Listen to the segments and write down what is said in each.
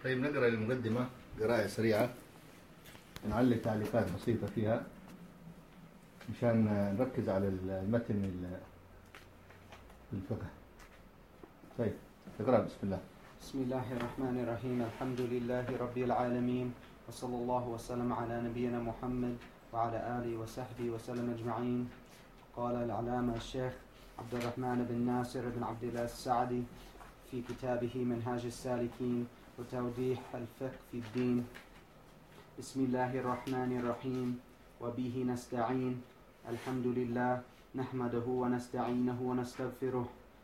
طيب نقرأ المقدمة قراءة سريعة، نعلق تعليقات بسيطة فيها مشان نركز على المتن الفقه. طيب اقرأ. بسم الله. بسم الله الرحمن الرحيم. الحمد لله رب العالمين، وصلى الله وسلم على نبينا محمد وعلى آله وصحبه وسلم أجمعين. قال العلامة الشيخ عبد الرحمن بن ناصر بن عبد الله السعدي في كتابه منهاج السالكين وتوضيح الفقه في الدين: بسم الله الرحمن الرحيم، وبه نستعين. الحمد لله نحمده ونستعينه ونستغفره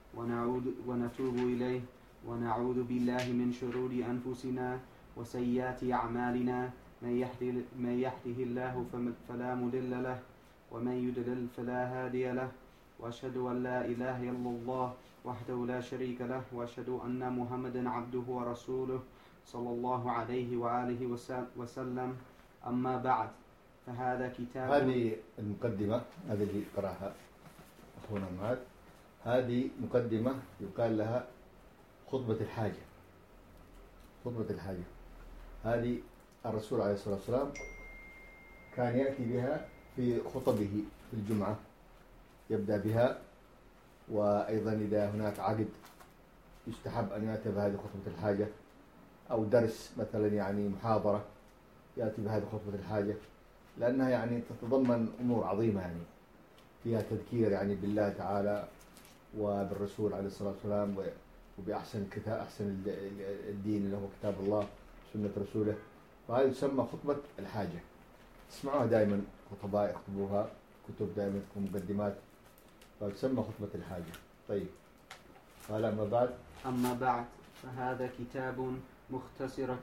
ونتوب إليه، ونعوذ بالله من شرور أنفسنا وسيئات أعمالنا. من يهده الله فلا مضل له، ومن يضلل فلا هادي له. وأشهد أن لا إله إلا الله وحده لا شريك له، وأشهد أن محمدا عبده ورسوله صلى الله عليه وآله وسلم. أما بعد، فهذا كتاب. هذه المقدمة هذه اللي قرأها أخونا معاذ، هذه مقدمة يقال لها خطبة الحاجة. خطبة الحاجة هذه الرسول عليه الصلاة والسلام كان يأتي بها في خطبه في الجمعة، يبدأ بها. وأيضا إذا هناك عقد يستحب أن يأتي بهذه خطبة الحاجة، أو درس مثلا يعني محاضرة يأتي بهذه خطبة الحاجة، لأنها يعني تتضمن أمور عظيمة، يعني فيها تذكير يعني بالله تعالى وبالرسول عليه الصلاة والسلام وبأحسن كتاب، أحسن الدين اللي هو كتاب الله سنة رسوله. وهذه تسمى خطبة الحاجة. اسمعوها دائما، خطباء يخطبوها، كتب دائما تكون مقدمات، فتسمى خطبة الحاجة. طيب قال أما بعد فهذا كتاب مختصر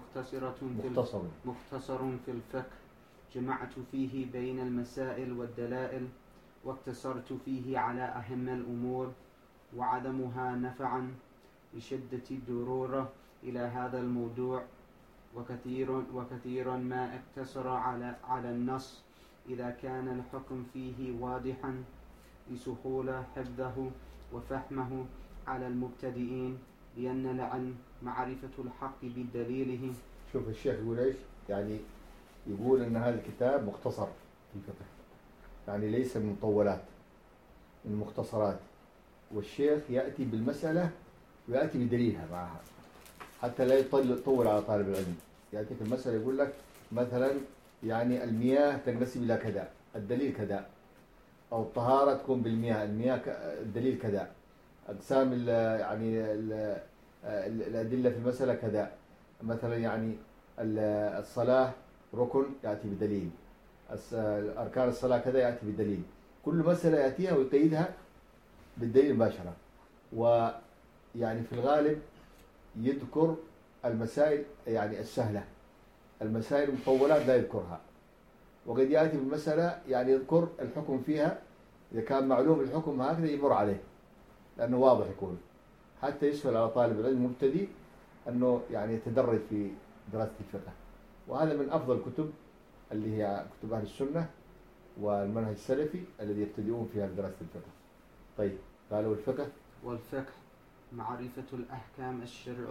في الفقه، جمعت فيه بين المسائل والدلائل، واقتصرت فيه على أهم الأمور وعدمها نفعا لشدة الضرورة إلى هذا الموضوع. وكثيرا ما اقتصر على النص إذا كان الحكم فيه واضحا لسهولة حفظه وفهمه على المبتدئين، لأن العلم معرفة الحق بدليله. شوف الشيخ يقول إيش؟ يعني يقول أن هذا الكتاب مختصر في الفقه، يعني ليس من مطولات، من مختصرات. والشيخ يأتي بالمسألة ويأتي بدليلها معها، حتى لا يطول على طالب العلم. يأتي في المسألة يقول لك مثلا يعني المياه تنقسم إلى كذا، الدليل كذا، أو الطهارة تكون بالمياه، المياه الدليل كذا، أقسام يعني الأدلة في المسألة كذا. مثلا يعني الصلاة ركن يأتي بدليل، أركان الصلاة كذا يأتي بدليل. كل مسألة يأتيها ويقيدها بالدليل مباشرة. ويعني في الغالب يذكر المسائل يعني السهلة، المسائل المطولات لا يذكرها. وقد يأتي بالمسألة يعني يذكر الحكم فيها، إذا كان معلوم الحكم هكذا يمر عليه لأنه واضح يكون، حتى يسهل على طالب العلم المبتدئ أنه يعني يتدرج في دراسة الفقه. وهذا من أفضل الكتب اللي هي كتب أهل السنة والمنهج السلفي الذي يبتدئون فيها دراسة الفقه. طيب قالوا والفقه معرفة الأحكام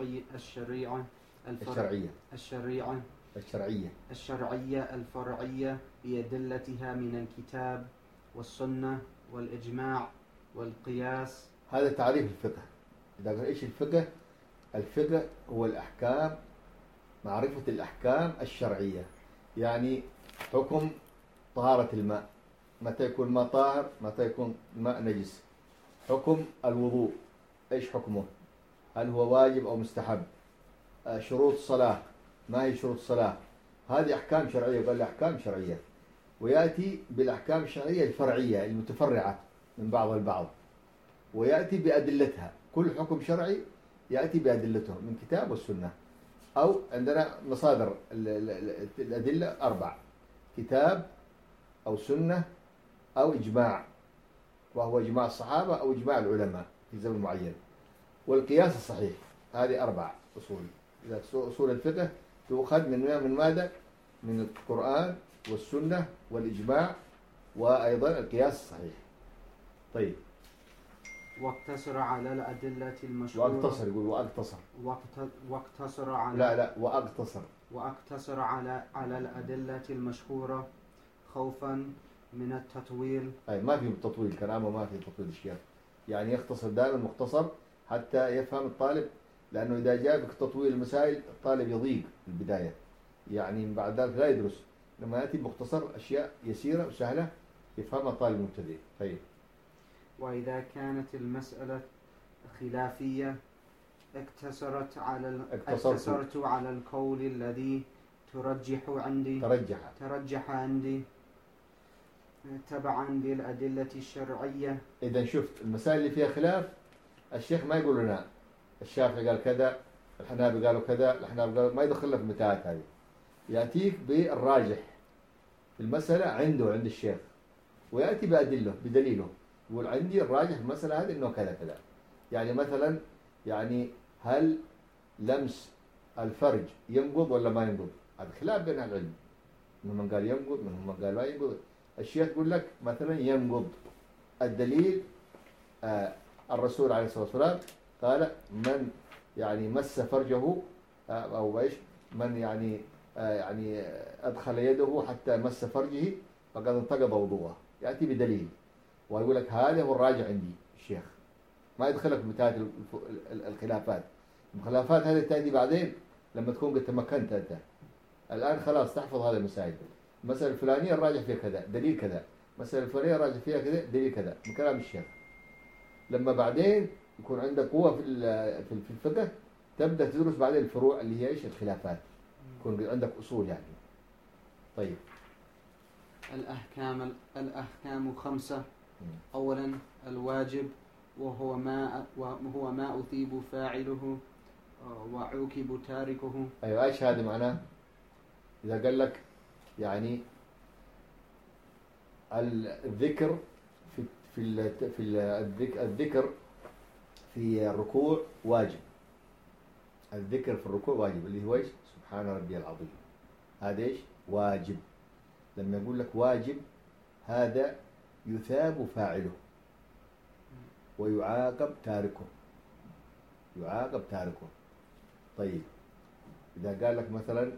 الشرعية الفرعية بأدلتها من الكتاب والسنة والإجماع والقياس. هذا تعريف الفقه. إذا قال إيش الفقه؟ الفقه هو الأحكام، معرفة الأحكام الشرعية، يعني حكم طهارة الماء، متى يكون الماء طاهر، متى يكون الماء نجس. حكم الوضوء إيش حكمه؟ هل هو واجب أو مستحب؟ شروط الصلاة، ما هي شروط الصلاة؟ هذه أحكام شرعية. قال أحكام شرعية. ويأتي بالأحكام الشرعية الفرعية المتفرعة من بعض البعض، ويأتي بأدلتها. كل حكم شرعي يأتي بأدلته من كتاب والسنة، أو عندنا مصادر الأدلة 4: كتاب أو سنة أو إجماع، وهو إجماع الصحابة أو إجماع العلماء في زمن معين، والقياس الصحيح. هذه 4 أصول. إذا أصول الفقه تؤخذ من ماذا؟ من القرآن والسنة والإجماع وأيضا القياس الصحيح. طيب واقتصر على الأدلة المشهورة. واقتصر، يقول واقتصر. واقتصر على لا واقتصر. واقتصر على الأدلة المشهورة خوفا من التطويل. أي ما في تطويل كلامه، ما في تطويل الشيخ، يعني يختصر دائما مختصر حتى يفهم الطالب، لأنه إذا جاء بك تطويل المسائل الطالب يضيق في البداية، يعني من بعد ذلك لا يدرس. لما يأتي بمختصر أشياء يسيرة وسهلة يفهمها الطالب المبتدئ. طيب. وإذا كانت المسألة خلافية اقتصرت على القول الذي ترجح عندي تبعا للأدلة الشرعية. إذا شفت المسائل اللي فيها خلاف الشيخ ما يقول لنا الشافعي قال كذا، الحنابلة قالوا كذا، الأحناف قالوا، ما يدخل لك في المتاهات هذه، يأتيك بالراجح في المسألة عنده عند الشيخ، ويأتي بدليله، يقول عندي الراجح في المسألة هذه إنه كذا كذا. يعني مثلا يعني هل لمس الفرج ينقض ولا ما ينقض؟ هذا خلاف بين العلم، منهم من قال ينقض، منهم من قال لا ينقض. الشيخ يقول لك مثلا ينقض، الدليل الرسول عليه الصلاة والسلام قال من يعني مس فرجه أو إيش، من يعني أدخل يده حتى مس فرجه فقد انتقض وضوءه، يأتي بدليل ويقول لك هذا هو الراجع عندي الشيخ، ما يدخلك بتاعت الخلافات. الخلافات هذه تأتي بعدين لما تكون قد تمكنت أنت. الآن خلاص تحفظ هذه المسائل، المسألة الفلانية الراجح فيها كذا دليل كذا، المسألة الفلانية الراجح فيها كذا دليل كذا من كلام الشيخ. لما بعدين يكون عندك قوة في الفقه تبدأ تدرس بعدين الفروع اللي هي إيش الخلافات، يكون عندك أصول يعني. طيب. الأحكام 5. أولا الواجب وهو ما أثيب فاعله وعوقب تاركه. أيوة، إيش هذا معناه؟ إذا قال لك يعني الذكر الذكر في الركوع واجب، الذكر في الركوع واجب اللي هو إيش؟ سبحان ربي العظيم، هذا إيش؟ واجب. لما يقول لك واجب هذا يثاب فاعله ويعاقب تاركه، يعاقب تاركه. طيب إذا قال لك مثلا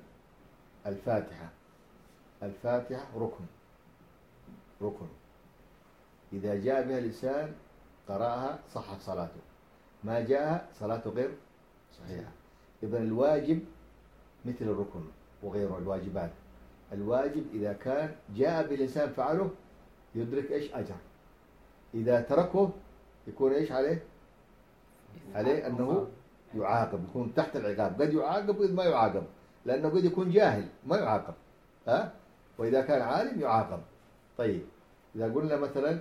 الفاتحة ركن، إذا جاء بها الإنسان قرأها صحت صلاته، ما جاء صلاته غير صحيحة. إذن الواجب مثل الركن وغيره الواجبات. الواجب إذا كان جاء بالإنسان فعله يدرك إيش أجر، إذا تركه يكون إيش عليه أنه يعاقب، يكون تحت العقاب، قد يعاقب وقد ما يعاقب، لأنه قد يكون جاهل ما يعاقب وإذا كان عالم يعاقب. طيب إذا قلنا مثلا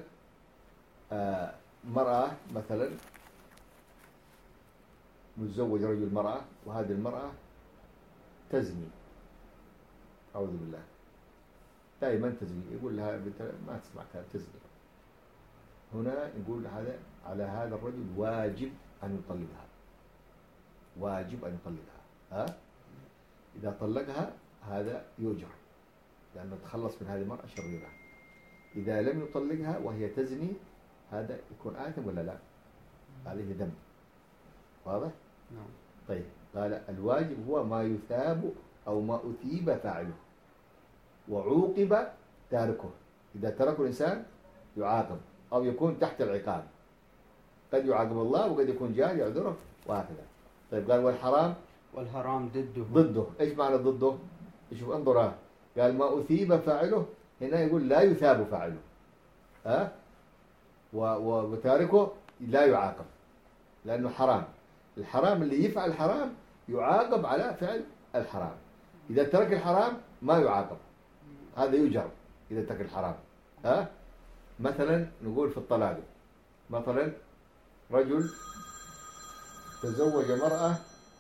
مرأة مثلا متزوج رجل مرأة وهذه المرأة تزني، أعوذ بالله، دائما تزني، يقول لها ما تسمع كلام تزني، هنا يقول هذا على هذا الرجل واجب أن يطلقها، واجب أن يطلقها. إذا طلقها هذا يؤجر لأنه تخلص من هذه المرأة شريرة. إذا لم يطلقها وهي تزني هذا يكون آثم ولا لا؟ عليه ذنب. واضح؟ نعم. طيب قال الواجب هو ما يثاب أو ما أثيب فاعله وعوقب تاركه. إذا تركه الإنسان يعاقب أو يكون تحت العقاب، قد يعاقب الله وقد يكون جاهل يعذره وهكذا. طيب قال والحرام ضده. إيش معنى ضده؟ شوف انظر، قال ما أثيب فاعله، هنا يقول لا يثاب فاعله وتاركه لا يعاقب لأنه حرام. الحرام اللي يفعل الحرام يعاقب على فعل الحرام، إذا ترك الحرام ما يعاقب، هذا يجر إذا ترك الحرام. مثلا نقول في الطلاق، مثلا رجل تزوج مرأة،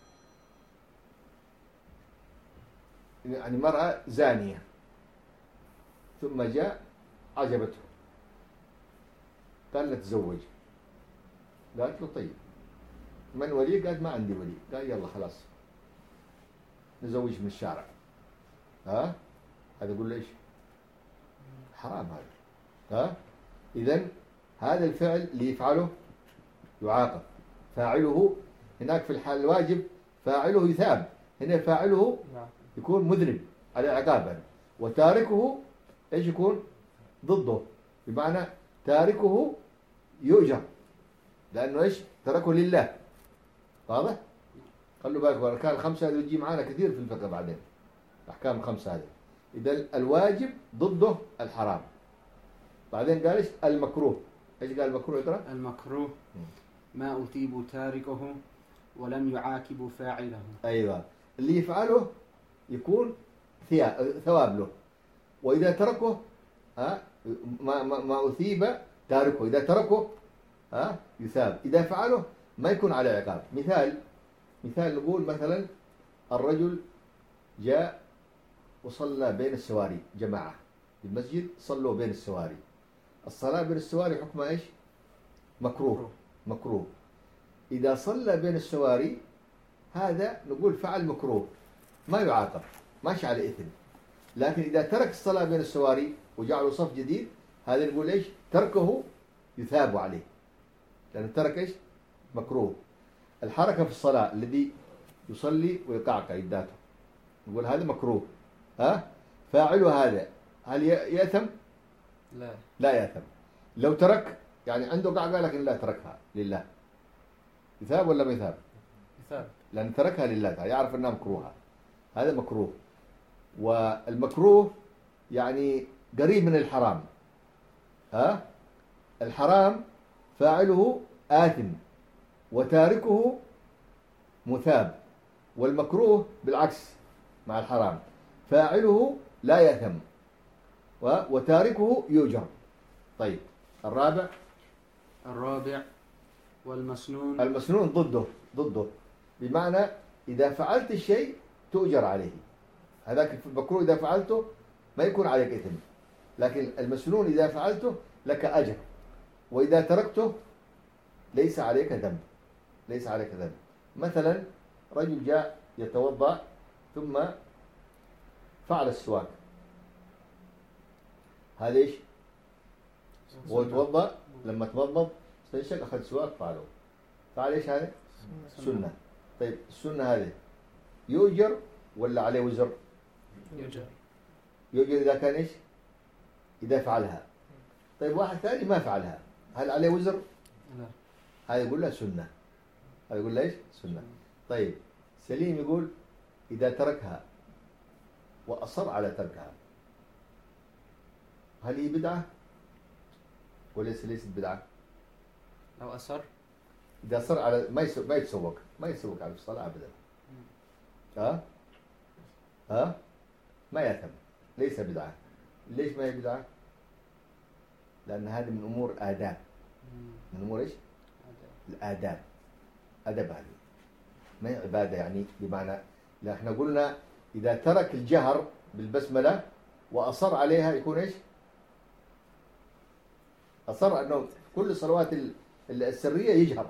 يعني مرأة زانية، ثم جاء عجبته قال له تزوج، قالت له طيب من ولي؟ قالت ما عندي ولي. قال يلا خلاص نزوج من الشارع. هذا يقول له ايش؟ حرام هذا. إذن هذا الفعل اللي يفعله يعاقب. فاعله هناك في الحال الواجب فاعله يثاب، هنا فاعله يكون مذنب على عقابا، وتاركه ايش يكون؟ ضده، بمعنى تاركه يؤجر، لأنه ايش؟ تركه لله. واضح؟ خلوا بالكم الأركان الخمسة هذه تجي معانا كثير في الفقه بعدين، الأحكام الخمسة هذه. إذا الواجب ضده الحرام. بعدين قال ايش؟ المكروه. ايش قال المكروه؟ اقرأ. المكروه ما أثيب تاركه ولم يعاقب فاعله. أيوة، اللي يفعله يكون ثواب له، وإذا تركه ما أثيب تاركه، إذا تركه يثاب، إذا فعله ما يكون على عقاب. مثال نقول مثلا الرجل جاء وصلى بين السواري جماعة في المسجد، صلوا بين السواري. الصلاة بين السواري حكمها ايش؟ مكروه. إذا صلى بين السواري هذا نقول فعل مكروه، ما يعاقب، ماشي على إثم. لكن إذا ترك الصلاة بين السواري وجعلوا صف جديد، هذا نقول ايش؟ تركه يثاب عليه، لأنه ترك ايش؟ مكروه. الحركة في الصلاة الذي يصلي ويقعقع يداته، نقول هذا مكروه. فاعله هذا هل يأثم؟ لا يأثم. لو ترك يعني عنده قعقع لكن لا تركها لله، يثاب ولا ما يثاب؟ يثاب، لأن تركها لله، يعرف أنها مكروهة، هذا مكروه. والمكروه يعني قريب من الحرام. الحرام فاعله آثم وتاركه مثاب، والمكروه بالعكس مع الحرام، فاعله لا يأثم وتاركه يؤجر. طيب الرابع والمسنون. المسنون ضده، بمعنى إذا فعلت الشيء تؤجر عليه. هذاك المكروه إذا فعلته ما يكون عليك إثم، لكن المسنون إذا فعلته لك أجر، وإذا تركته ليس عليك ذنب. مثلا رجل جاء يتوضأ ثم فعل السواك، هذا ايش؟ هو يتوضأ لما تمضمض استنشق أخذ سواك فعل ايش هذا؟ سنة. طيب السنة هذه يؤجر ولا عليه وزر؟ يؤجر إذا كان ايش؟ إذا فعلها. طيب واحد ثاني ما فعلها، هل عليه وزر؟ لا. هذا يقول له سنة، هذا يقول له ايش؟ سنة. طيب سليم يقول إذا تركها وأصر على تركها، هل هي بدعة وليس ليست بدعة؟ لو أصر، إذا أصر على ما يتسوق على الصلاة أبدا. ما يأثم، ليس بدعة. ليش ما هي بدعة؟ لأن هذه من أمور آداب. من أمور إيش؟ الآداب، أدب هذه، ما هي عبادة يعني. بمعنى لا، احنا قلنا إذا ترك الجهر بالبسملة وأصر عليها يكون إيش؟ أصر أنه كل الصلوات السرية يجهر،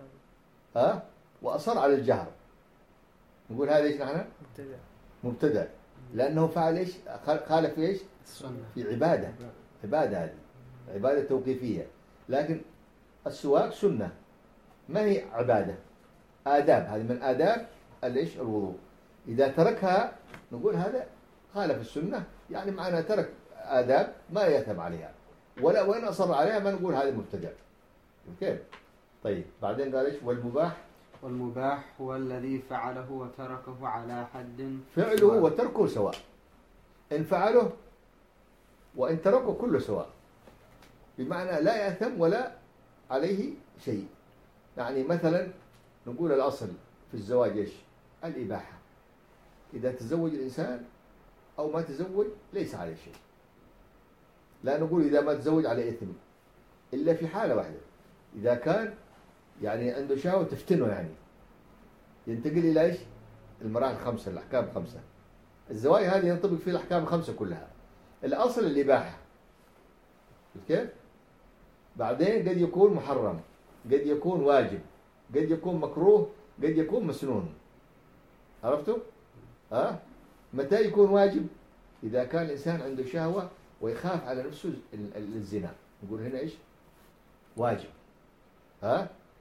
وأصر على الجهر، نقول هذا إيش نحن؟ مبتدع، لأنه فعل إيش؟ خالف إيش؟ في عبادة هذه عبادة توقيفية. لكن السواك سنة، ما هي عبادة، آداب، هذه من آداب الإيش؟ الوضوء. إذا تركها نقول هذا خالف السنة، يعني معنى ترك آداب ما يثم عليها، ولا وين أصر عليها ما نقول هذا مبتدع. كيف؟ طيب بعدين قال إيش؟ والمباح هو الذي فعله وتركه على حد. فعله وتركه سواء، إن فعله وإن تركه كله سواء، بمعنى لا يأثم ولا عليه شيء. يعني مثلا نقول الأصل في الزواج إيش؟ الإباحة. إذا تزوج الإنسان أو ما تزوج ليس عليه شيء، لا نقول إذا ما تزوج عليه إثم، إلا في حالة واحدة، إذا كان يعني عنده شهوة تفتنه، يعني ينتقل إلى إيش؟ المراحل الخمسة، الأحكام الخمسة. الزواج هذه ينطبق فيه الأحكام الخمسة كلها. الأصل الإباحة، كيف؟ بعدين قد يكون محرم، قد يكون واجب، قد يكون مكروه، قد يكون مسنون. عرفتوا؟ متى يكون واجب؟ إذا كان الإنسان عنده شهوة ويخاف على نفسه الزنا، نقول هنا إيش؟ واجب.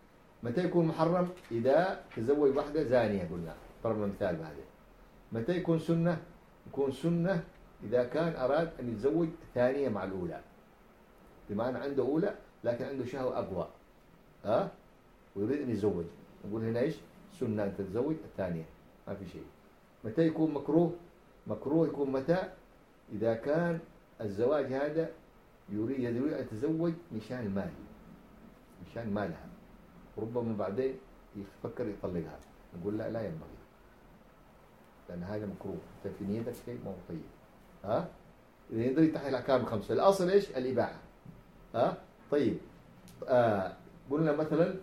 متى يكون محرم؟ إذا تزوج واحدة زانية قلنا، ضربنا مثال بهذا. متى يكون سنة؟ يكون سنة إذا كان أراد أن يتزوج ثانية مع الأولى، بمعنى عنده أولى لكن عنده شهوة أقوى ويريد أن يتزوج، نقول هنا إيش؟ سنة أن تتزوج الثانية، ما في شيء. متى يكون مكروه؟ مكروه يكون متى؟ إذا كان الزواج هذا يريد أن يتزوج مشان المال، مشان مالها، ربما بعدين يفكر يطلقها، نقول لا ينبغي، لأن هذا مكروه، أنت في نيتك شيء ما هو طيب. إذا يدري تحت الأحكام الخمسة. الأصل إيش؟ الإباحة. طيب، قلنا مثلا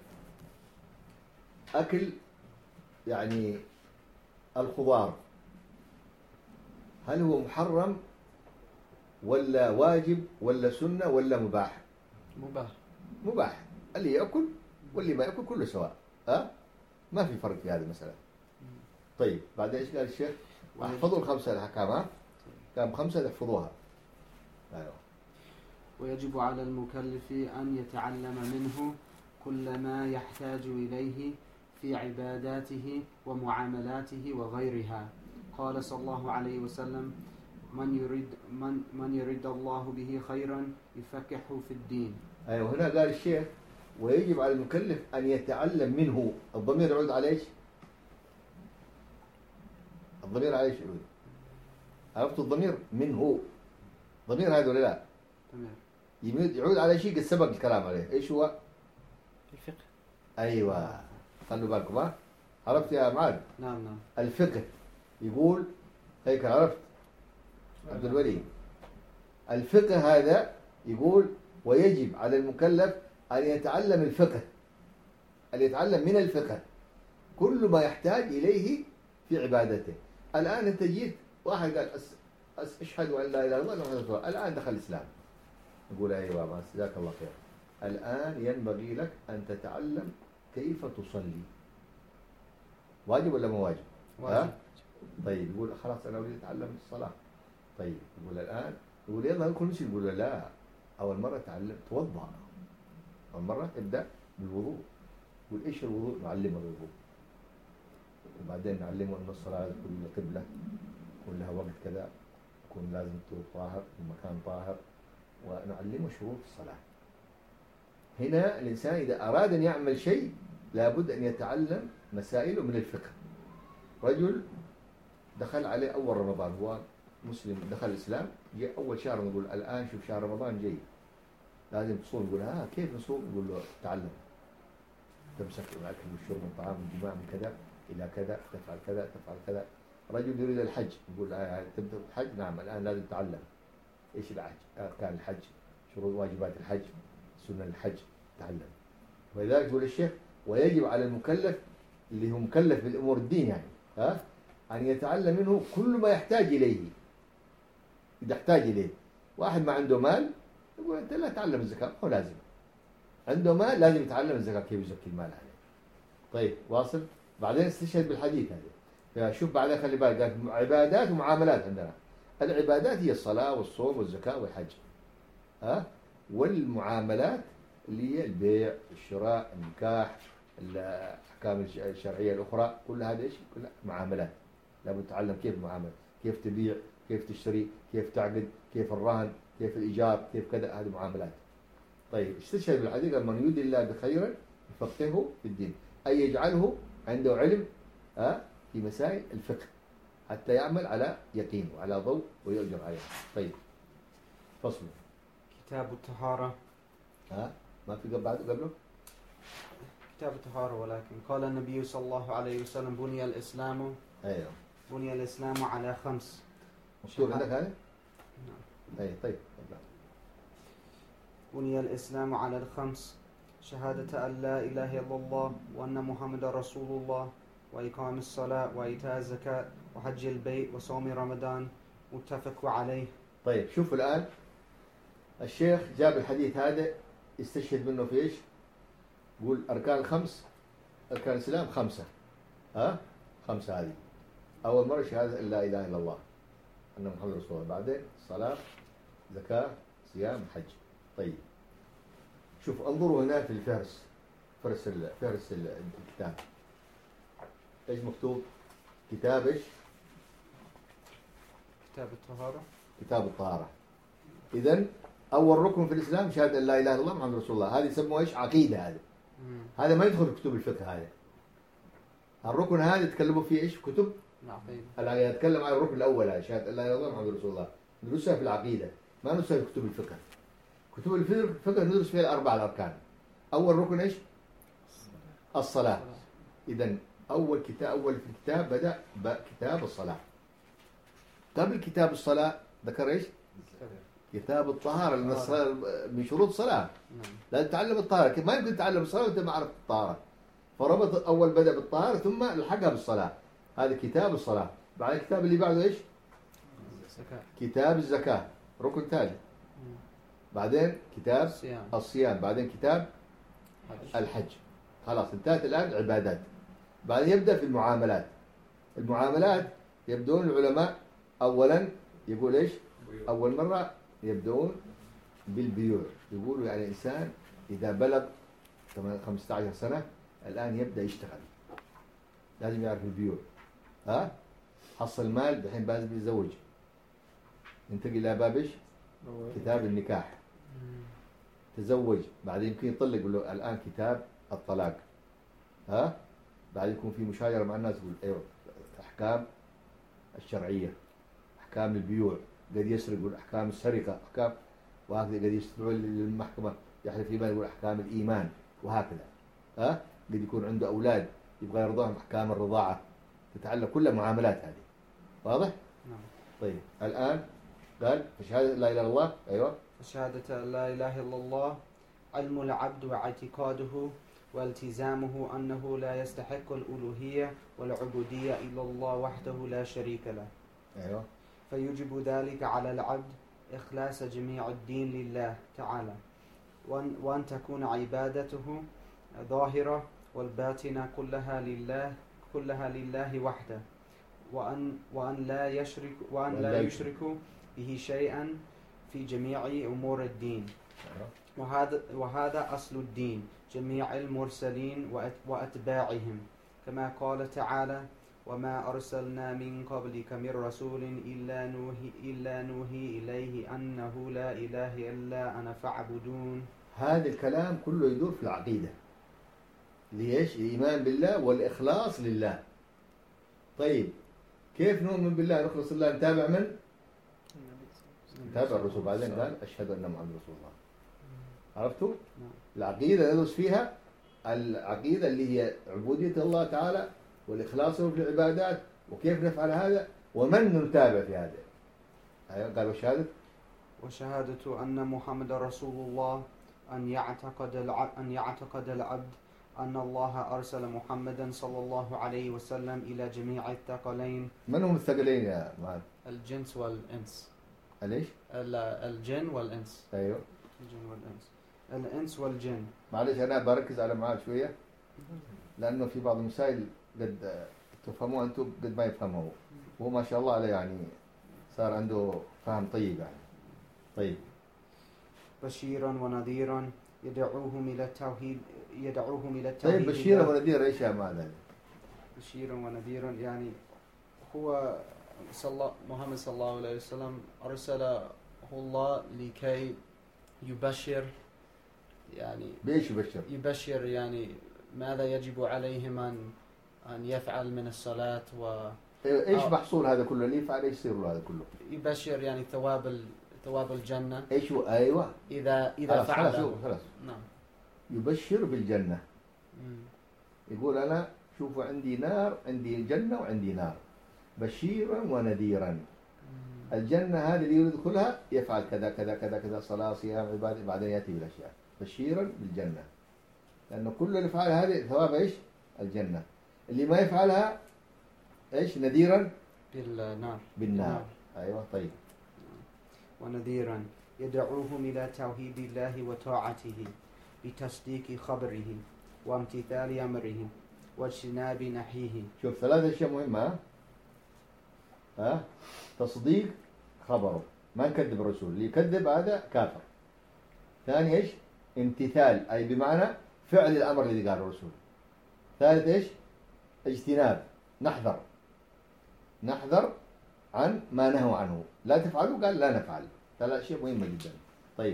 أكل يعني الخضار، هل هو محرم ولا واجب ولا سنة ولا مباح؟ مباح. اللي يأكل واللي ما يأكل كله سواء، ما في فرق في هذه المسألة. طيب بعد إيش قال الشيخ؟ احفظوا الخمسة الأحكام، كم 5 تحفظوها. أيوة. ويجب على المكلف أن يتعلم منه كل ما يحتاج إليه في عباداته ومعاملاته وغيرها. قال صلى الله عليه وسلم: من يريد الله به خيرا يفقهه في الدين. أيوة. هنا قال الشيخ: ويجب على المكلف أن يتعلم منه. الضمير يعود على إيش؟ الضمير على إيش يعود؟ عرفت الضمير؟ منه ضمير هذا ولا لا؟ تمام. يعود على شيء قد سبق الكلام عليه. إيش هو؟ الفقه. أيوة، خلوا بالكم. عرفت يا معاذ؟ نعم. الفقه يقول هيك، عرفت عبد الولي؟ الفقه هذا يقول: ويجب على المكلف أن يتعلم الفقه، أن يتعلم من الفقه كل ما يحتاج إليه في عبادته. الآن أنت جيت واحد قال أشهد أن لا إله إلا الله محمد رسول الله، الآن دخل الإسلام، نقول: أيوة، ما جزاك الله خير، الآن ينبغي لك أن تتعلم كيف تصلي. واجب ولا مو واجب؟ واجب. طيب يقول: خلاص أنا أريد أتعلم الصلاة. طيب يقول الآن، يقول: يلا كل شيء. يقول: لا، أول مرة تعلم توضأ، أول مرة ابدأ بالوضوء. يقول: إيش الوضوء؟ نعلمه الوضوء، وبعدين نعلمه أن الصلاة كل قبلة، يكون لها وقت كذا، يكون لازم تكون طاهر ومكان طاهر، ونعلمه شروط الصلاة. هنا الإنسان إذا أراد أن يعمل شيء لابد أن يتعلم مسائله من الفقه. رجل دخل عليه أول رمضان، هو مسلم دخل الإسلام، جاء أول شهر، نقول الآن شوف شهر رمضان جاي لازم تصوم. يقول: كيف نصوم؟ يقول له: تعلم، تمسك الأكل والشرب والطعام والجماع من كذا إلى كذا، تفعل كذا تفعل كذا. رجل يريد الحج، يقول: تبدأ الحج؟ نعم، الآن لازم تتعلم إيش الحج، أركان الحج، شروط واجبات الحج، سنن الحج، تعلم. ولذلك يقول الشيخ: ويجب على المكلف، اللي هو مكلف بالأمور الدين يعني، أن يتعلم منه كل ما يحتاج إليه. إذا احتاج إليه، واحد ما عنده مال، يقول: أنت لا تعلم الزكاة، هو لازم عنده مال، لازم يتعلم الزكاة كيف يزكي المال عليه. طيب واصل. بعدين استشهد بالحديث هذا. شوف بعدين، خلي بالك، قال عبادات ومعاملات. عندنا العبادات هي الصلاة والصوم والزكاة والحج، والمعاملات اللي هي البيع، الشراء، النكاح، الأحكام الشرعية الأخرى، كل هذا إيش؟ كلها معاملات. لابد تتعلم كيف معاملة، كيف تبيع، كيف تشتري، كيف تعقد، كيف الرهن، كيف الإيجار، كيف كذا، هذه معاملات. طيب استشهد بالحديث: من يريد الله بخيرا يفقهه في الدين، أي يجعله عنده علم في مسائل الفقه حتى يعمل على يقين وعلى ضوء ويؤجر عليه. طيب فصل. كتاب الطهارة. ما في قبله كتاب الطهارة. ولكن قال النبي صلى الله عليه وسلم: بني الإسلام. أيوه. بني الإسلام على 5. مكتوب عندك هذا؟ طيب. بني الإسلام على 5: شهادة أن لا إله إلا الله وأن محمد رسول الله، وإقام الصلاة وإيتاء الزكاة وحج البيت وصوم رمضان، متفق عليه. طيب شوف الآن الشيخ جاب الحديث هذا، استشهد منه في إيش؟ يقول أركان 5، أركان الإسلام 5. 5 هذه. أول مرة شهادة أن لا إله إلا الله أن محمد رسول الله، بعدين صلاة، زكاة، صيام، حج. طيب شوف، انظروا هنا في الفهرس، فهرس الكتاب. ايش مكتوب؟ كتاب ايش؟ كتاب الطهارة. كتاب الطهارة. إذن أول ركن في الإسلام شهادة أن لا إله إلا الله محمد رسول الله. هذه يسموها إيش؟ عقيدة. هذا ما يدخل في كتب الفقه. هذا الركن هذا يتكلموا فيه إيش؟ كتب العقيدة. يتكلم عن الركن الأول، هذا شهادة أن لا إله إلا الله محمد رسول الله، ندرسها في العقيدة، ما ندرسها في كتب الفقه. كتب الفقه ندرس فيها الأربع الأركان. أول ركن إيش؟ الصلاة. إذن أول في الكتاب بدأ بكتاب الصلاة. قبل كتاب الصلاة ذكر إيش؟ كتاب الطهارة، لأن الصلاة من شروط الصلاة. لازم تتعلم الطهارة، ما يمكن تتعلم الصلاة وأنت ما عرفت الطهارة. فربط أول بدأ بالطهارة ثم لحقها بالصلاة. هذا كتاب الصلاة. بعد الكتاب اللي بعده إيش؟ كتاب الزكاة، ركن ثالث. بعدين كتاب الصيام. بعدين كتاب الحج. خلاص انتهت الآن العبادات. بعدين يبدأ في المعاملات. المعاملات يبدون العلماء أولا يقول إيش؟ أول مرة يبدأون بالبيوع. يقولوا يعني إنسان إذا بلغ 15 سنة الآن يبدأ يشتغل، لازم يعرف البيوع. حصل مال دحين لازم يتزوج، ينتقل إلى باب إيش؟ كتاب النكاح. تزوج بعدين يمكن يطلق، يقول له الآن كتاب الطلاق. بعد يكون في مشاجرة مع الناس، يقول أيوة أحكام الشرعية، أحكام البيوع. قد يسرق يقول أحكام السرقة، أحكام، وهكذا. قد يستدعون للمحكمة يحلف فيما يقول أحكام الإيمان، وهكذا. قد يكون عنده أولاد يبغى يرضاهم، أحكام الرضاعة. تتعلق كل معاملات هذه. واضح؟ نعم. طيب الآن قال فشهادة لا إله إلا الله. أيوة. فشهادة لا إله إلا الله علم العبد واعتقاده والتزامه أنه لا يستحق الألوهية والعبودية إلا الله وحده لا شريك له. أيوة. فيجب ذلك على العبد إخلاص جميع الدين لله تعالى، وأن تكون عبادته ظاهرة والباطنة كلها لله وحده، وأن لا يشرك به شيئا في جميع أمور الدين. وهذا أصل الدين جميع المرسلين وأتباعهم، كما قال تعالى: وما أرسلنا من قبلك من رسول إلا نوحي إليه أنه لا إله إلا أنا فاعبدون. هذا الكلام كله يدور في العقيدة. ليش؟ الإيمان بالله والإخلاص لله. طيب كيف نؤمن بالله نخلص لله؟ نتابع من؟ نتابع الرسول. بعدين قال أشهد أن محمد رسول الله. عرفتوا؟ العقيدة ندرس فيها العقيدة اللي هي عبودية الله تعالى والإخلاص في العبادات، وكيف نفعل هذا، ومن نتابع في هذا. قال وشهادة أن محمد رسول الله أن يعتقد العبد أن الله أرسل محمدا صلى الله عليه وسلم إلى جميع الثقلين. من هم الثقلين يا معاذ؟ الجنس والإنس. ليش؟ الجن والإنس. أيوه. الجن والإنس. الإنس والجن. معلش أنا بركز على معاذ شوية، لأنه في بعض المسائل قد تفهموها أنتم قد ما يفهموه. هو ما شاء الله عليه يعني صار عنده فهم طيب يعني. طيب. بشيرا ونذيرا يدعوهم إلى التوحيد. طيب بشيرا ونذيرا إيش يا معاذ؟ بشيرا ونذيرا يعني هو محمد صلى الله عليه وسلم أرسله الله لكي يبشر، يعني بإيش يبشر؟ يبشر يعني ماذا يجب عليهم أن يفعل من الصلاة إيش محصول هذا كله؟ اللي يفعل إيش يصير له هذا كله؟ يبشر يعني ثواب الجنة. إيش هو؟ أيوة. إذا فعل. خلاص. نعم. ي يبشر بالجنة. يقول أنا شوفوا عندي نار، عندي جنة وعندي نار، بشيرا ونذيرا. الجنة هذه اللي يدخلها يفعل كذا كذا كذا كذا، صلاة صيام عبادة، بعدين يأتي بالأشياء. بشيرا بالجنة، لأنه كل اللي يفعل هذه ثواب إيش؟ الجنة. اللي ما يفعلها إيش؟ نذيرا بالنار. أيوة. طيب. ونذيرا يدعوهم إلى توحيد الله وطاعته بتصديق خبره وامتثال أمره واجتناب نهيه. شوف ثلاث أشياء مهمة. تصديق خبره، ما نكذب الرسول، اللي يكذب هذا كافر. ثاني إيش؟ امتثال، أي بمعنى فعل الأمر الذي قاله الرسول. ثالث إيش؟ اجتناب، نحذر عن ما نهوا عنه، لا تفعلوا قال لا نفعل. ثلاث شيء مهمة جدا. طيب.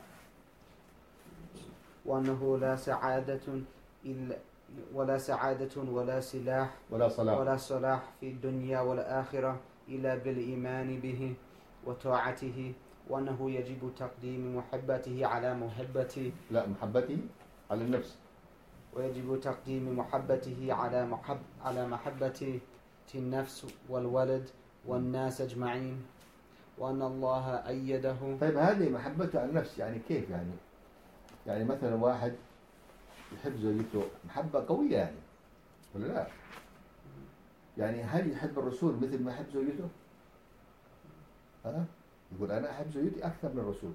وأنه لا سعادة إلا ولا سلاح ولا صلاح في الدنيا والآخرة إلا بالإيمان به وطاعته، وأنه يجب تقديم محبته على محبته. لا، محبته على النفس. ويجب تقديم محبته على محبة النفس والولد والناس أجمعين، وأن الله أيده. طيب هذه محبته على النفس يعني كيف يعني مثلا واحد يحب زوجته محبة قوية يعني، ولا لا؟ يعني هل يحب الرسول مثل ما يحب زوجته؟ يقول أنا أحب زوجتي أكثر من الرسول.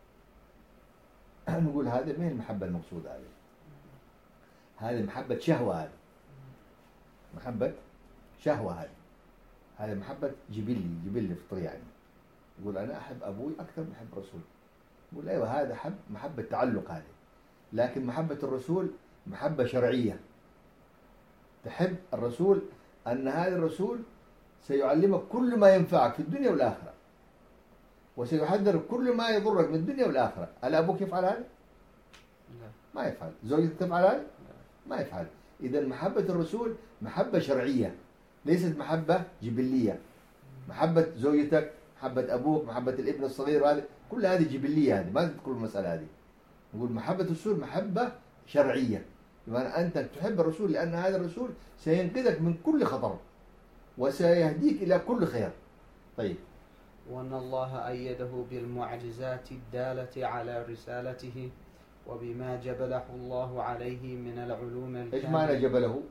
نقول هذا ما هي المحبة المقصودة، هذه محبة شهوة، محبة شهوة، هذه محبة جبلي فطري يعني. يقول أنا أحب أبوي أكثر من أحب الرسول. يقول أيوة هذا محبة تعلق هذه. لكن محبة الرسول محبة شرعية، تحب الرسول أن هذا الرسول سيعلمك كل ما ينفعك في الدنيا والآخرة، وسيحذرك كل ما يضرك من الدنيا والآخرة. هل أبوك يفعل هذا؟ لا. ما يفعل. زوجتك تفعل هذا؟ ما يفعل. إذا محبة الرسول محبة شرعية، ليست محبة جبلية. محبة زوجتك، محبة أبوك، محبة الابن الصغير، هذه كل هذه جبلية، هذه ما تدخل المسألة هذه. نقول محبة الرسول محبة شرعية، بمعنى أنت تحب الرسول لأن هذا الرسول سينقذك من كل خطر وسيهديك إلى كل خير. طيب. وأن الله أيده بالمعجزات الدالة على رسالته وبما جبله الله عليه من العلوم الكاملة. إيش معنى جبله؟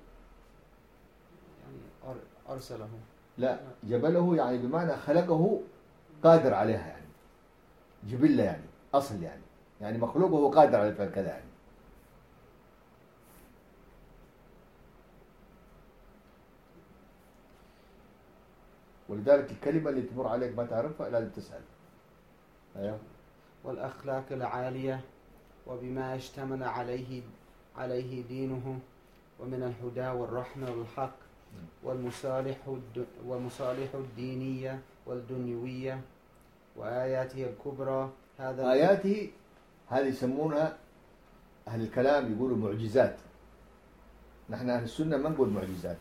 يعني أرسله. لا، جبله يعني بمعنى خلقه قادر عليها يعني، جبلة يعني أصل يعني مخلوقه قادر على فعل كذا يعني. ولذلك الكلمة اللي تمر عليك ما تعرفها لازم تسأل. أيوه. والأخلاق العالية وبما اشتمل عليه دينه ومن الهدى والرحمة والحق والمصالح الدينية والدنيوية وآياته الكبرى. آياته هذه يسمونها أهل الكلام يقولوا معجزات. نحن أهل السنة ما نقول معجزات.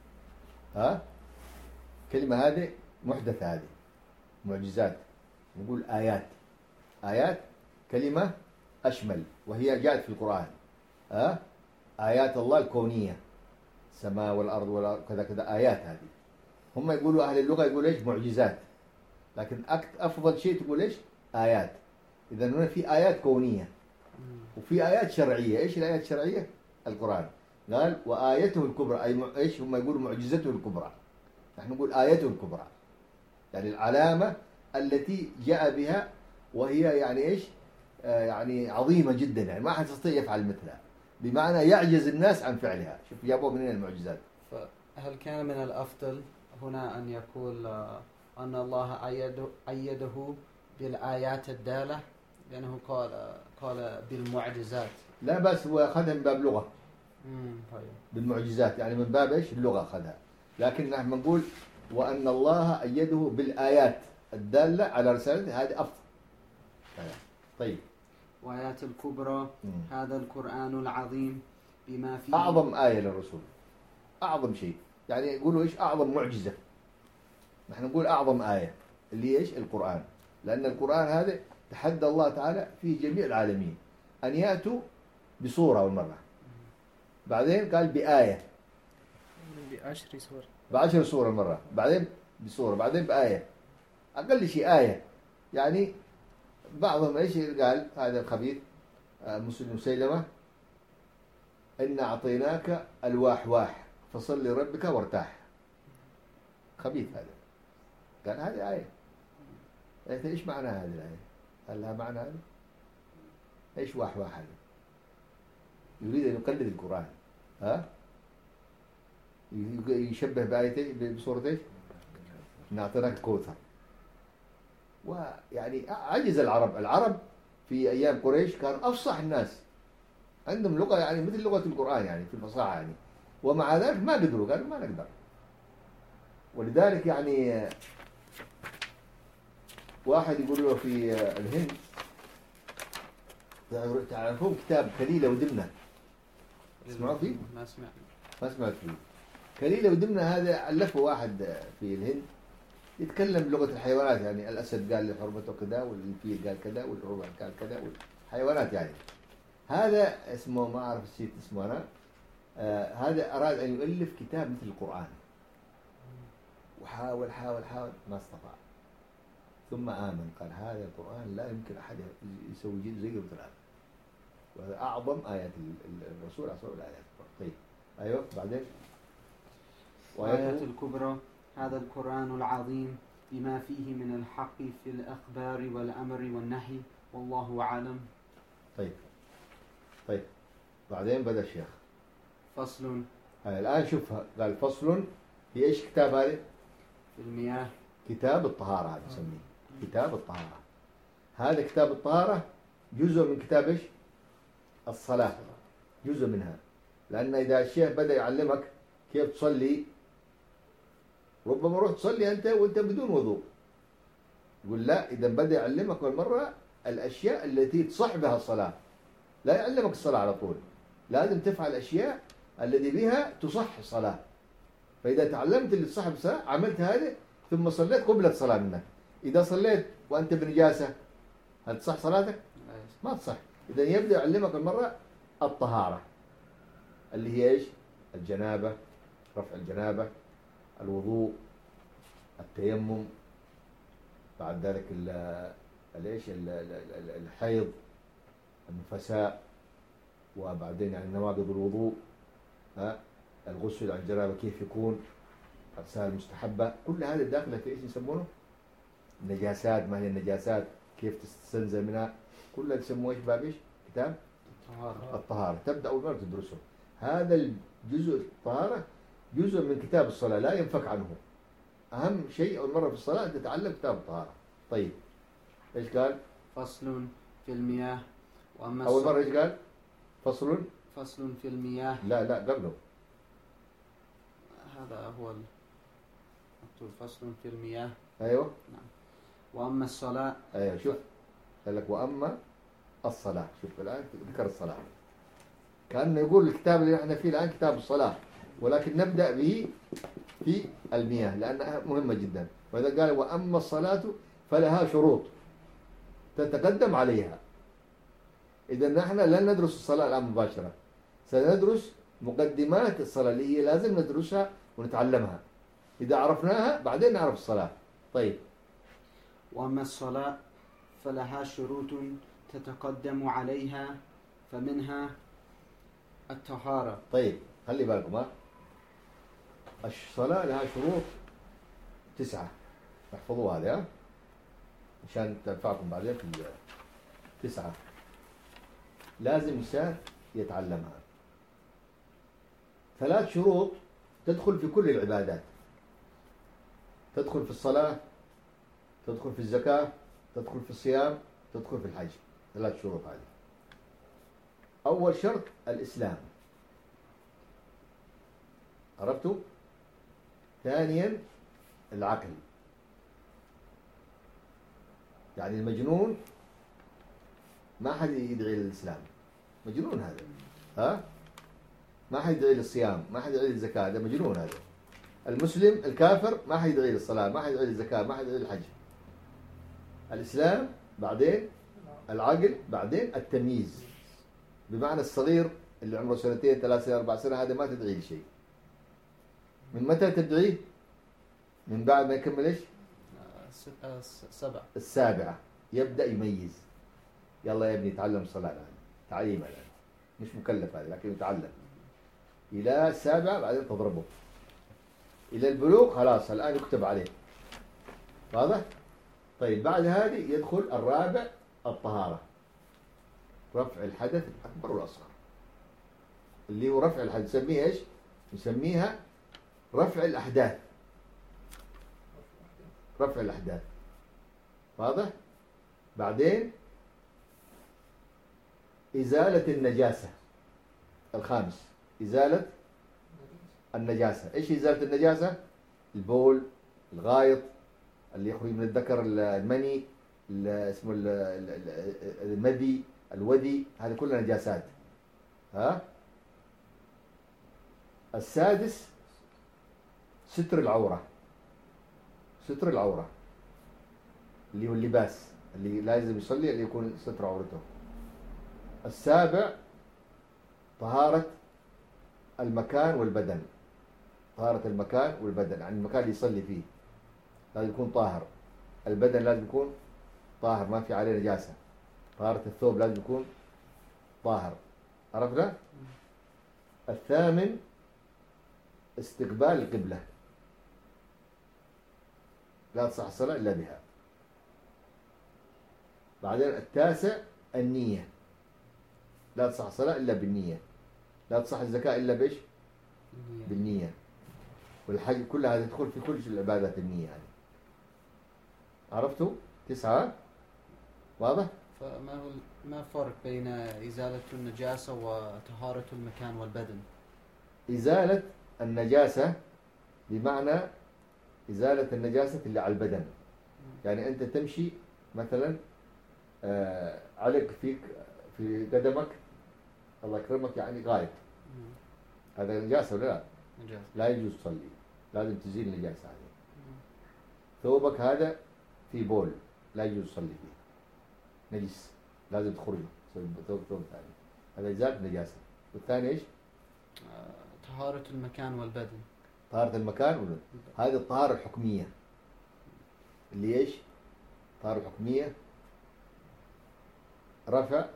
كلمة هذه محدثة، هذه معجزات. نقول آيات كلمة أشمل، وهي جاءت في القرآن. آيات الله الكونية، السماء والأرض كذا آيات. هذه هم يقولوا أهل اللغة يقولوا إيش؟ معجزات. لكن أفضل شيء تقول إيش؟ آيات. إذا هنا في آيات كونية وفي آيات شرعية. إيش الآيات الشرعية؟ القرآن. قال وآيته الكبرى، أي إيش هم يقولوا؟ معجزته الكبرى. نحن نقول آيته الكبرى، يعني العلامة التي جاء بها، وهي يعني إيش؟ يعني عظيمة جدا، يعني ما أحد يستطيع يفعل مثلها، بمعنى يعجز الناس عن فعلها. شوف جابوه منين المعجزات. فهل كان من الأفضل هنا أن يقول أن الله أيده بالآيات الدالة، لأنه قال بالمعجزات؟ لا بس هو أخذها من باب لغة. طيب. بالمعجزات يعني من باب إيش؟ اللغة أخذها. لكن نحن نقول وأن الله أيده بالآيات الدالة على رسالته، هذه أفضل. طيب. وآيات الكبرى هذا القرآن العظيم بما فيه أعظم آية للرسول، أعظم شيء، يعني يقولوا إيش؟ أعظم معجزة. نحن نقول أعظم آية اللي هي إيش؟ القرآن. لأن القرآن هذا تحدى الله تعالى في جميع العالمين أن يأتوا بصورة أول مرة، بعدين قال بآية، ب10 صور المرة، بعدين بصورة، بعدين بآية، أقل شيء آية. يعني بعضهم إيش قال؟ هذا الخبيث مسلم مسيلمة إن أعطيناك الواح فصل لربك وارتاح. خبيث هذا قال هذه آية. إيش معنى هذه الآية؟ هل لها معنى هذا؟ إيش واح هذا؟ يريد أن يقلد القرآن. يشبه بآيتين بصورتين إن أعطيناك الكوثر. ويعني عجز العرب في أيام قريش كان أفصح الناس، عندهم لغة يعني مثل لغة القرآن يعني في الفصاحة يعني، ومع ذلك ما قدروا، قالوا ما نقدر. ولذلك يعني واحد يقول له في الهند، تعرفون كتاب كليلة ودمنة؟ تسمعوا فيه؟ ما سمعت. ما سمعت فيه. كليلة ودمنة هذا ألفه واحد في الهند يتكلم بلغة الحيوانات، يعني الأسد قال لحرمته كذا، والفيل قال كذا، والربع قال كذا، والحيوانات يعني. هذا اسمه ما أعرف نسيت اسمه أنا. هذا أراد أن يؤلف كتاب مثل القرآن، وحاول ما استطاع، ثم آمن قال هذا القرآن لا يمكن أحد يسوي زيه مثل هذا، وهذا أعظم آيات الرسول عليه الصلاة والسلام. طيب أيوه بعدين وآيات الكبرى هذا القرآن العظيم بما فيه من الحق في الأخبار والأمر والنهي والله أعلم. طيب بعدين بدأ الشيخ فصل. الآن شوف قال فصل في إيش كتاب هذا؟ في المياه. كتاب الطهارة هذا نسميه كتاب الطهارة. هذا كتاب الطهارة جزء من كتاب إيش؟ الصلاة، جزء منها. لأن إذا الشيخ بدأ يعلمك كيف تصلي، ربما روح تصلي أنت وأنت بدون وضوء، يقول لا، إذا بدأ يعلمك بالمرة الأشياء التي تصح بها الصلاة، لا يعلمك الصلاة على طول، لازم تفعل الأشياء التي بها تصح الصلاة. فإذا تعلمت اللي تصح بالصلاة عملت هذه ثم صليت قبلت الصلاة منك. إذا صليت وأنت بنجاسة هل تصح صلاتك؟ ما تصح. إذا يبدأ يعلمك المرة الطهارة اللي هي إيش؟ الجنابة، رفع الجنابة، الوضوء، التيمم، بعد ذلك الحيض، النفساء، وبعدين يعني نواقض الوضوء، الغسل عن الجنابة كيف يكون، الأغسال المستحبة، كل هذا داخله في ايش يسمونه؟ النجاسات، ما هي النجاسات، كيف تستنزه منها، كلها يسموه ايش؟ باب ايش؟ كتاب الطهارة. تبدأ أول مرة تدرسه. هذا الجزء الطهارة جزء من كتاب الصلاة لا ينفك عنه. أهم شيء أول مرة في الصلاة تتعلم كتاب الطهارة. طيب ايش قال؟ فصل في المياه. وأما أول مرة ايش قال؟ فصل في المياه. لا قبله هذا هو مكتوب فصل في المياه. أيوه نعم. وأما الصلاة. أيوه شوف قال لك وأما الصلاة. شوف الآن ذكر الصلاة كأنه يقول الكتاب اللي احنا فيه الآن كتاب الصلاة، ولكن نبدأ به في المياه لأنها مهمة جدا. وإذا قال وأما الصلاة فلها شروط تتقدم عليها. إذا نحن لن ندرس الصلاة الآن مباشرة، سندرس مقدمات الصلاة اللي هي لازم ندرسها ونتعلمها. إذا عرفناها بعدين نعرف الصلاة. طيب وأما الصلاة فلها شروط تتقدم عليها، فمنها الطهارة. طيب خلي بالكم الصلاة لها شروط 9، احفظوها هذه عشان تنفعكم بعدين في 9 لازم الإنسان يتعلمها. 3 شروط تدخل في كل العبادات، تدخل في الصلاة، تدخل في الزكاة، تدخل في الصيام، تدخل في الحج. 3 شروط هذه. أول شرط الإسلام، عرفتوا؟ ثانيا العقل، يعني المجنون ما حد يدعي للإسلام، مجنون هذا، ما حد يدعي للصيام، ما حد يدعي للزكاة، هذا مجنون هذا. المسلم الكافر ما حد يدعي للصلاة، ما حد يدعي للزكاة، ما حد يدعي للحج. الإسلام بعدين العقل بعدين التمييز، بمعنى الصغير اللي عمره 2 3 سنين 4 سنين هذا ما تدعي لشيء. من متى تدعيه؟ من بعد ما يكمل ايش؟ 7. السابعة يبدأ يميز. يلا يا ابني تعلم الصلاة الآن، تعليم الآن، مش مكلف هذا لكن يتعلم. إلى 7 بعدين تضربه. إلى البلوغ خلاص الآن يكتب عليه. واضح؟ طيب بعد هذه يدخل الرابع الطهارة، رفع الحدث الأكبر والأصغر، اللي هو رفع الحدث نسميه ايش؟ نسميها رفع الأحداث. رفع الأحداث. واضح؟ بعدين إزالة النجاسة، الخامس إزالة النجاسة. إيش إزالة النجاسة؟ البول، الغائط اللي يخرج من الذكر، المني، اسمه المذي، الودي، هذه كلها نجاسات. ها؟ السادس ستر العورة. ستر العورة اللي هو اللباس اللي لازم يصلي اللي يكون ستر عورته. السابع طهارة المكان والبدن. طهارة المكان والبدن، يعني المكان اللي يصلي فيه لازم يكون طاهر، البدن لازم يكون طاهر ما في عليه نجاسة، طهارة الثوب لازم يكون طاهر. عرفنا؟ الثامن استقبال القبلة، لا تصح الصلاة إلا بها. بعدين التاسع النية، لا تصح الصلاة إلا بالنية. لا تصح الزكاة إلا بإيش؟ بالنية. والحج كلها هذه تدخل في كل العبادات النية يعني. عرفتوا؟ 9. واضح؟ ما الفرق بين إزالة النجاسة وطهارة المكان والبدن؟ إزالة النجاسة بمعنى إزالة النجاسة اللي على البدن. يعني أنت تمشي مثلا علق فيك في قدمك الله يكرمك يعني غايب، هذا نجاسة ولا لا؟ نجاسة. لا يجوز تصلي، لازم تزيل النجاسة هذه. ثوبك هذا في بول لا يجوز تصلي فيه، نجس، لازم تخرجه ثوب ثاني، هذا إزالة نجاسة. والثاني إيش؟ طهارة المكان والبدن. طهارة المكان والبدن هذه الطهارة الحكمية اللي إيش؟ الطهارة الحكمية رفع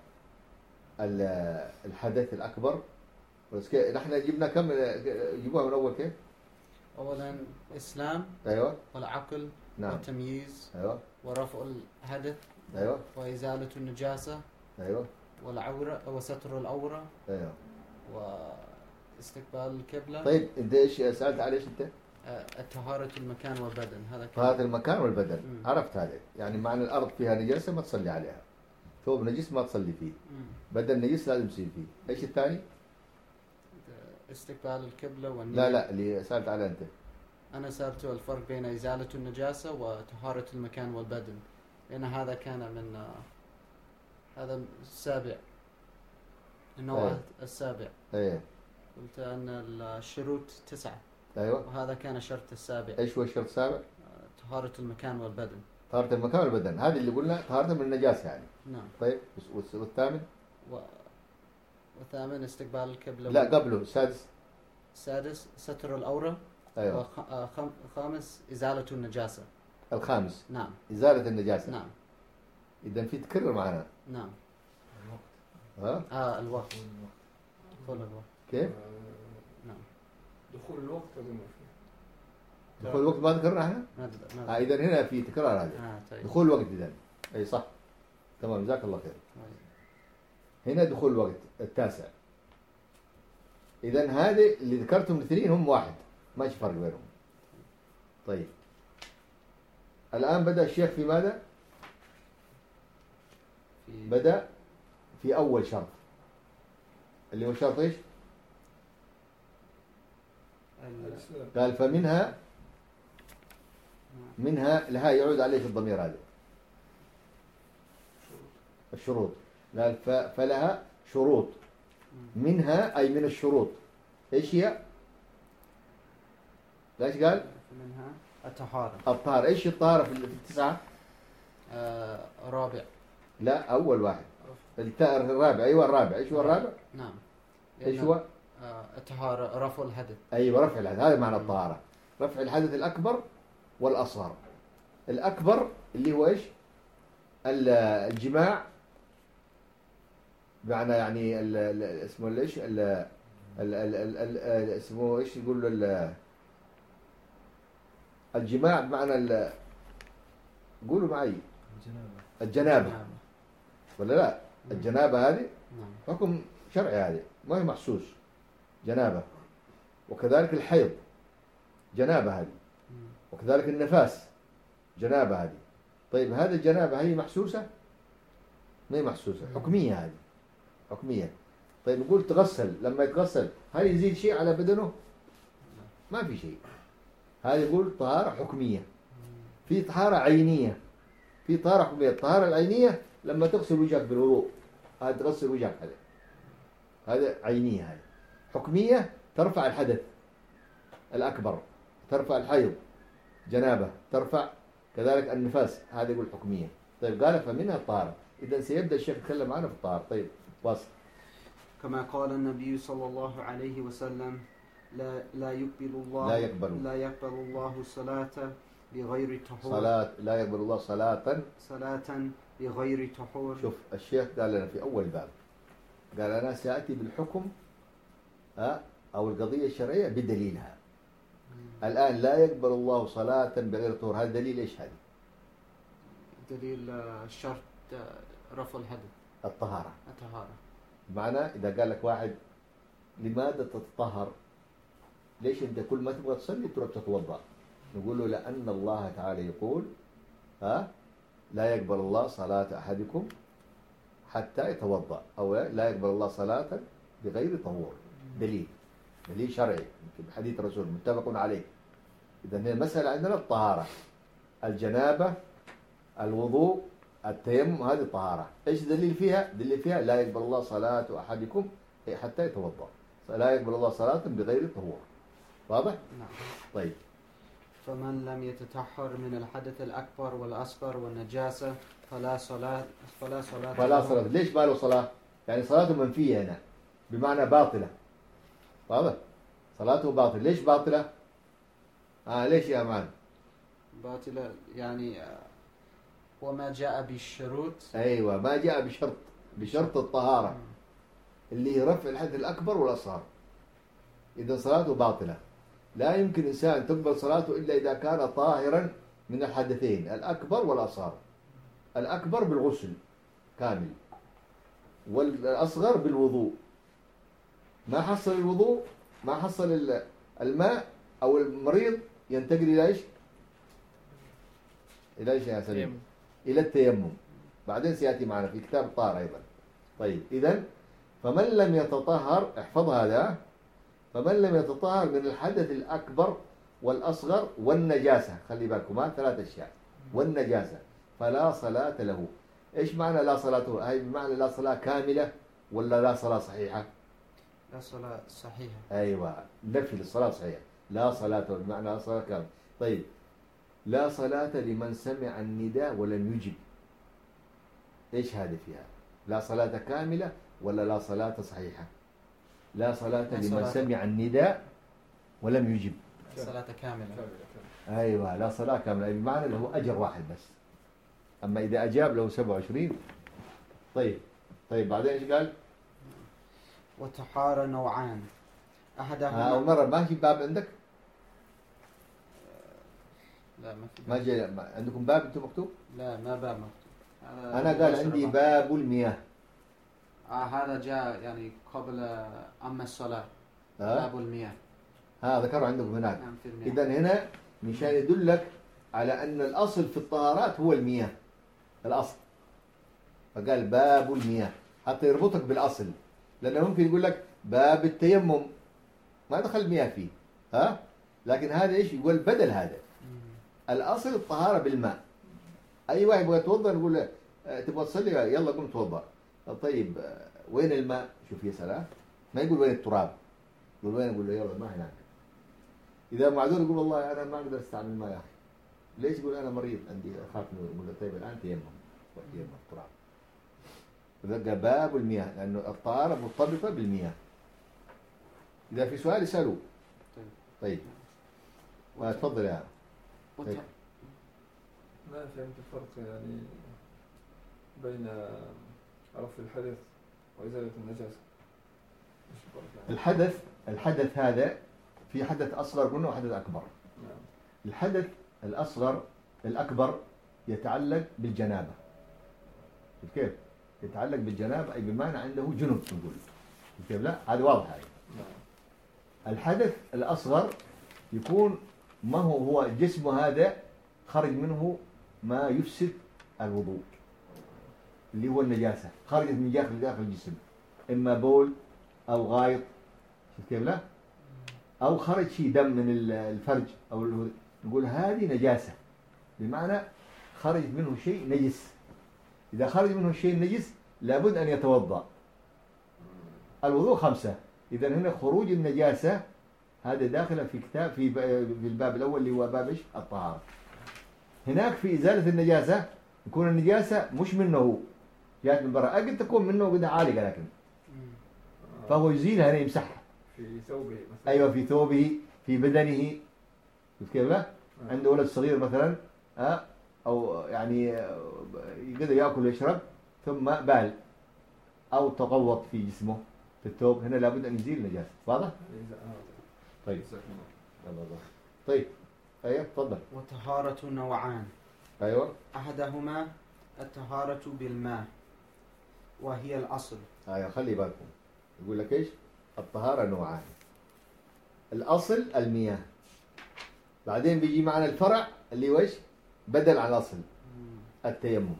الحدث الأكبر. بس نحن جبنا كم جيبوها من أول كيف؟ أولا إسلام. أيوة. والعقل. نعم. والتمييز. أيوة. ورفع الحدث. أيوة. وإزالة النجاسة. أيوة. والعورة وستر العورة. أيوة. واستقبال القبلة. طيب أنت إيش سألت على إيش أنت؟ طهارة المكان والبدن. هذا طهارة المكان والبدن. عرفت هذا يعني معنى الأرض فيها نجاسة ما تصلي عليها، ثوب نجس ما تصلي فيه، بدن نجس لازم تصير فيه. إيش الثاني؟ استقبال القبلة والنية. لا اللي سألت عليه أنت. أنا سألت الفرق بين إزالة النجاسة وطهارة المكان والبدن، لأن هذا كان من هذا السابع، النوع السابع. أيه. قلت أن الشروط 9. أيوة. وهذا كان الشرط السابع. إيش هو الشرط السابع؟ طهارة المكان والبدن. طهارة المكان والبدن هذه اللي قلنا طهارة من النجاسة يعني. نعم. طيب والثامن؟ والثامن استقبال القبلة. لا قبله السادس. السادس ستر العورة. أيوة. الخامس إزالة النجاسة. الخامس. نعم. إزالة النجاسة. نعم. إذا في تكرر معنا. نعم. ها؟ الوقت. دخول الوقت. كيف؟ نعم. دخول الوقت ما فيه. دخول الوقت ما ذكرنا احنا؟ إذا هنا في تكرار هذا. طيب. دخول الوقت إذا. أي صح. تمام جزاك الله خير. هنا دخول الوقت التاسع. إذا هذه اللي ذكرتهم الاثنين هم واحد، ماشي فرق بينهم. طيب. الآن بدأ الشيخ في ماذا؟ بدأ في أول شرط اللي هو شرط إيش؟ قال فمنها لها يعود عليه الضمير هذا الشروط. قال فلها شروط، منها أي من الشروط. إيش هي؟ ليش قال؟ منها الطهارة. الطهارة. إيش الطهارة في 9؟ رابع. لا أول واحد. الرابع. أيوة الرابع. إيش هو الرابع؟ نعم. إيش هو؟ الطهارة رفع الحدث. أيوة رفع الحدث، هذا معنى الطهارة، رفع الحدث الأكبر والأصغر. الأكبر اللي هو إيش؟ الجماع، بمعنى يعني اسمه إيش؟ اسمه إيش يقول له الجماع بمعنى قولوا معي الجنابة ولا لا؟ الجنابة هذه حكم شرعي، هذه ما هي محسوس جنابة. وكذلك الحيض جنابة هذه، وكذلك النفاس جنابة هذه. طيب هذه الجنابة هي محسوسة؟ ما هي محسوسة، حكمية هذه، حكمية. طيب نقول تغسل، لما يتغسل هل يزيد شيء على بدنه؟ ما في شيء. هذا يقول طهارة حكمية. في طهارة عينية، في طهارة حكمية. الطهارة العينية لما تغسل وجهك بالوضوء، هذا تغسل وجهك، هذا عينية. هذه حكمية، ترفع الحدث الأكبر، ترفع الحيض، جنابة، ترفع كذلك النفاس، هذا يقول حكمية. طيب قال فمنها الطهارة. إذا سيبدأ الشيخ يتكلم معنا في الطهارة. طيب واصل. كما قال النبي صلى الله عليه وسلم لا يقبل الله صلاة بغير طهور. لا يقبل الله صلاة بغير طهور. شوف الشيخ قال لنا في أول باب، قال أنا سأتي بالحكم أو القضية الشرعية بدليلها. الآن لا يقبل الله صلاة بغير طهور، هذا دليل إيش؟ هذه دليل شرط رفع الحدث، الطهارة. الطهارة بمعنى إذا قال لك واحد لماذا تتطهر؟ ليش أنت كل ما تبغى تصلي تروح تتوضأ؟ نقول له لأن الله تعالى يقول لا يقبل الله صلاة أحدكم حتى يتوضأ، أو لا يقبل الله صلاة بغير طهور. دليل شرعي يمكن حديث الرسول متفق عليه. إذا المسألة عندنا الطهارة، الجنابة، الوضوء، التيمم، هذه الطهارة. إيش دليل فيها؟ دليل فيها لا يقبل الله صلاة أحدكم حتى يتوضأ، لا يقبل الله صلاة بغير طهور. واضح؟ نعم. طيب فمن لم يتطهر من الحدث الأكبر والأصغر والنجاسة فلا صلاة. ليش ما له صلاة؟ يعني صلاته منفية هنا، بمعنى باطلة. واضح؟ صلاته باطلة. ليش باطلة؟ ليش يا مان؟ باطلة يعني وما جاء بالشروط. أيوة، ما جاء بشرط الطهارة اللي هي رفع الحدث الأكبر والأصغر. إذا صلاته باطلة. لا يمكن إنسان تقبل صلاته إلا إذا كان طاهرا من الحدثين الأكبر والأصغر. الأكبر بالغسل كامل، والأصغر بالوضوء. ما حصل الوضوء، ما حصل الماء، أو المريض ينتقل إلى إيش؟ إلى إيش يا سليم؟ إلى التيمم. بعدين سيأتي معنا في كتاب الطهارة أيضا. طيب إذن فمن لم يتطهر، احفظ هذا، فمن لم يتطهر من الحدث الأكبر والأصغر والنجاسة، خلي بالكم 3 أشياء، والنجاسة، فلا صلاة له. إيش معنى لا صلاة له؟ هاي بمعنى لا صلاة كاملة ولا لا صلاة صحيحة؟ لا صلاة صحيحة. أيوة، نفي للصلاة صحيحة. لا صلاة بمعنى لا صلاة كاملة. طيب لا صلاة لمن سمع النداء ولم يجب. إيش هذه فيها؟ لا صلاة كاملة ولا لا صلاة صحيحة؟ لا صلاة لمن سمع النداء ولم يجب. صلاة كاملة. أيوة، لا صلاة كاملة بمعنى له أجر واحد بس. أما إذا أجاب له 27. طيب بعدين إيش قال؟ والطهارة نوعان، أحدهما أول مرة ما في باب عندك؟ لا ما في باب. ما جاء عندكم باب أنتم مكتوب؟ لا ما باب مكتوب. أنا قال عندي باب المياه. هذا جاء يعني قبل أما الصلاة. باب المياه. ذكروا عندكم هناك. نعم في المياه. إذن هنا مشان يدلك على أن الأصل في الطهارات هو المياه، الأصل. فقال باب المياه حتى يربطك بالأصل، لأنه ممكن يقول لك باب التيمم ما دخل المياه فيه، لكن هذا إيش يقول بدل هذا. الأصل الطهارة بالماء. أي واحد يبغى يتوضأ نقول له تبغى تصلي يلا قم توضأ. طيب وين الماء؟ شوف يا سلام، ما يقول وين التراب، يقول وين، يقول له يلا ما هناك. إذا معذور يقول والله أنا ما أقدر أستعمل الماء يا أخي. ليش؟ يقول أنا مريض عندي أخاف منه. يقول له طيب الآن تيمم التراب. فذا باب المياه، لأنه الطهارة مرتبطة بالمياه. إذا في سؤال يسألوا. طيب تفضل يا طيب. ما فهمت الفرق يعني بين رفع الحدث وإزالة النجاسة. الحدث هذا في حدث أصغر قلنا وحدث أكبر. نعم. الحدث الأكبر يتعلق بالجنابة. كيف؟ يتعلق بالجنابة أي بمعنى عنده جنب نقول. كيف؟ لا هذا واضح هذا. نعم. الحدث الأصغر يكون ما هو جسمه هذا خرج منه ما يفسد الوضوء، اللي هو النجاسة خرجت من داخل الجسم، إما بول أو غائط، شفت كيف لا؟ أو خرج شيء دم من الفرج نقول هذه نجاسة، بمعنى خرج منه شيء نجس. إذا خرج منه شيء نجس لابد أن يتوضأ. الوضوء 5. إذا هنا خروج النجاسة هذا داخل في كتاب في الباب الأول اللي هو باب إيش؟ الطهارة. هناك في إزالة النجاسة يكون النجاسة مش منه جاءت من برا، قد تكون منه قد عالقة، لكن فهو يزيلها هنا، يمسحها في ثوبه مثلا. أيوة، في ثوبه، في بدنه، كيف لا؟ عنده ولد صغير مثلا أو يعني يقدر يأكل ويشرب ثم بال أو تغوط في جسمه في الثوب، هنا لابد أن يزيل النجاسة. واضح؟ طيب طيب أيوة تفضل. والطهارة نوعان. أيوة. أحدهما الطهارة بالماء وهي الأصل. أيوة خلي بالكم، يقول لك إيش؟ الطهارة نوعان. الأصل المياه، بعدين بيجي معنا الفرع اللي هو إيش؟ بدل عن الأصل التيمم.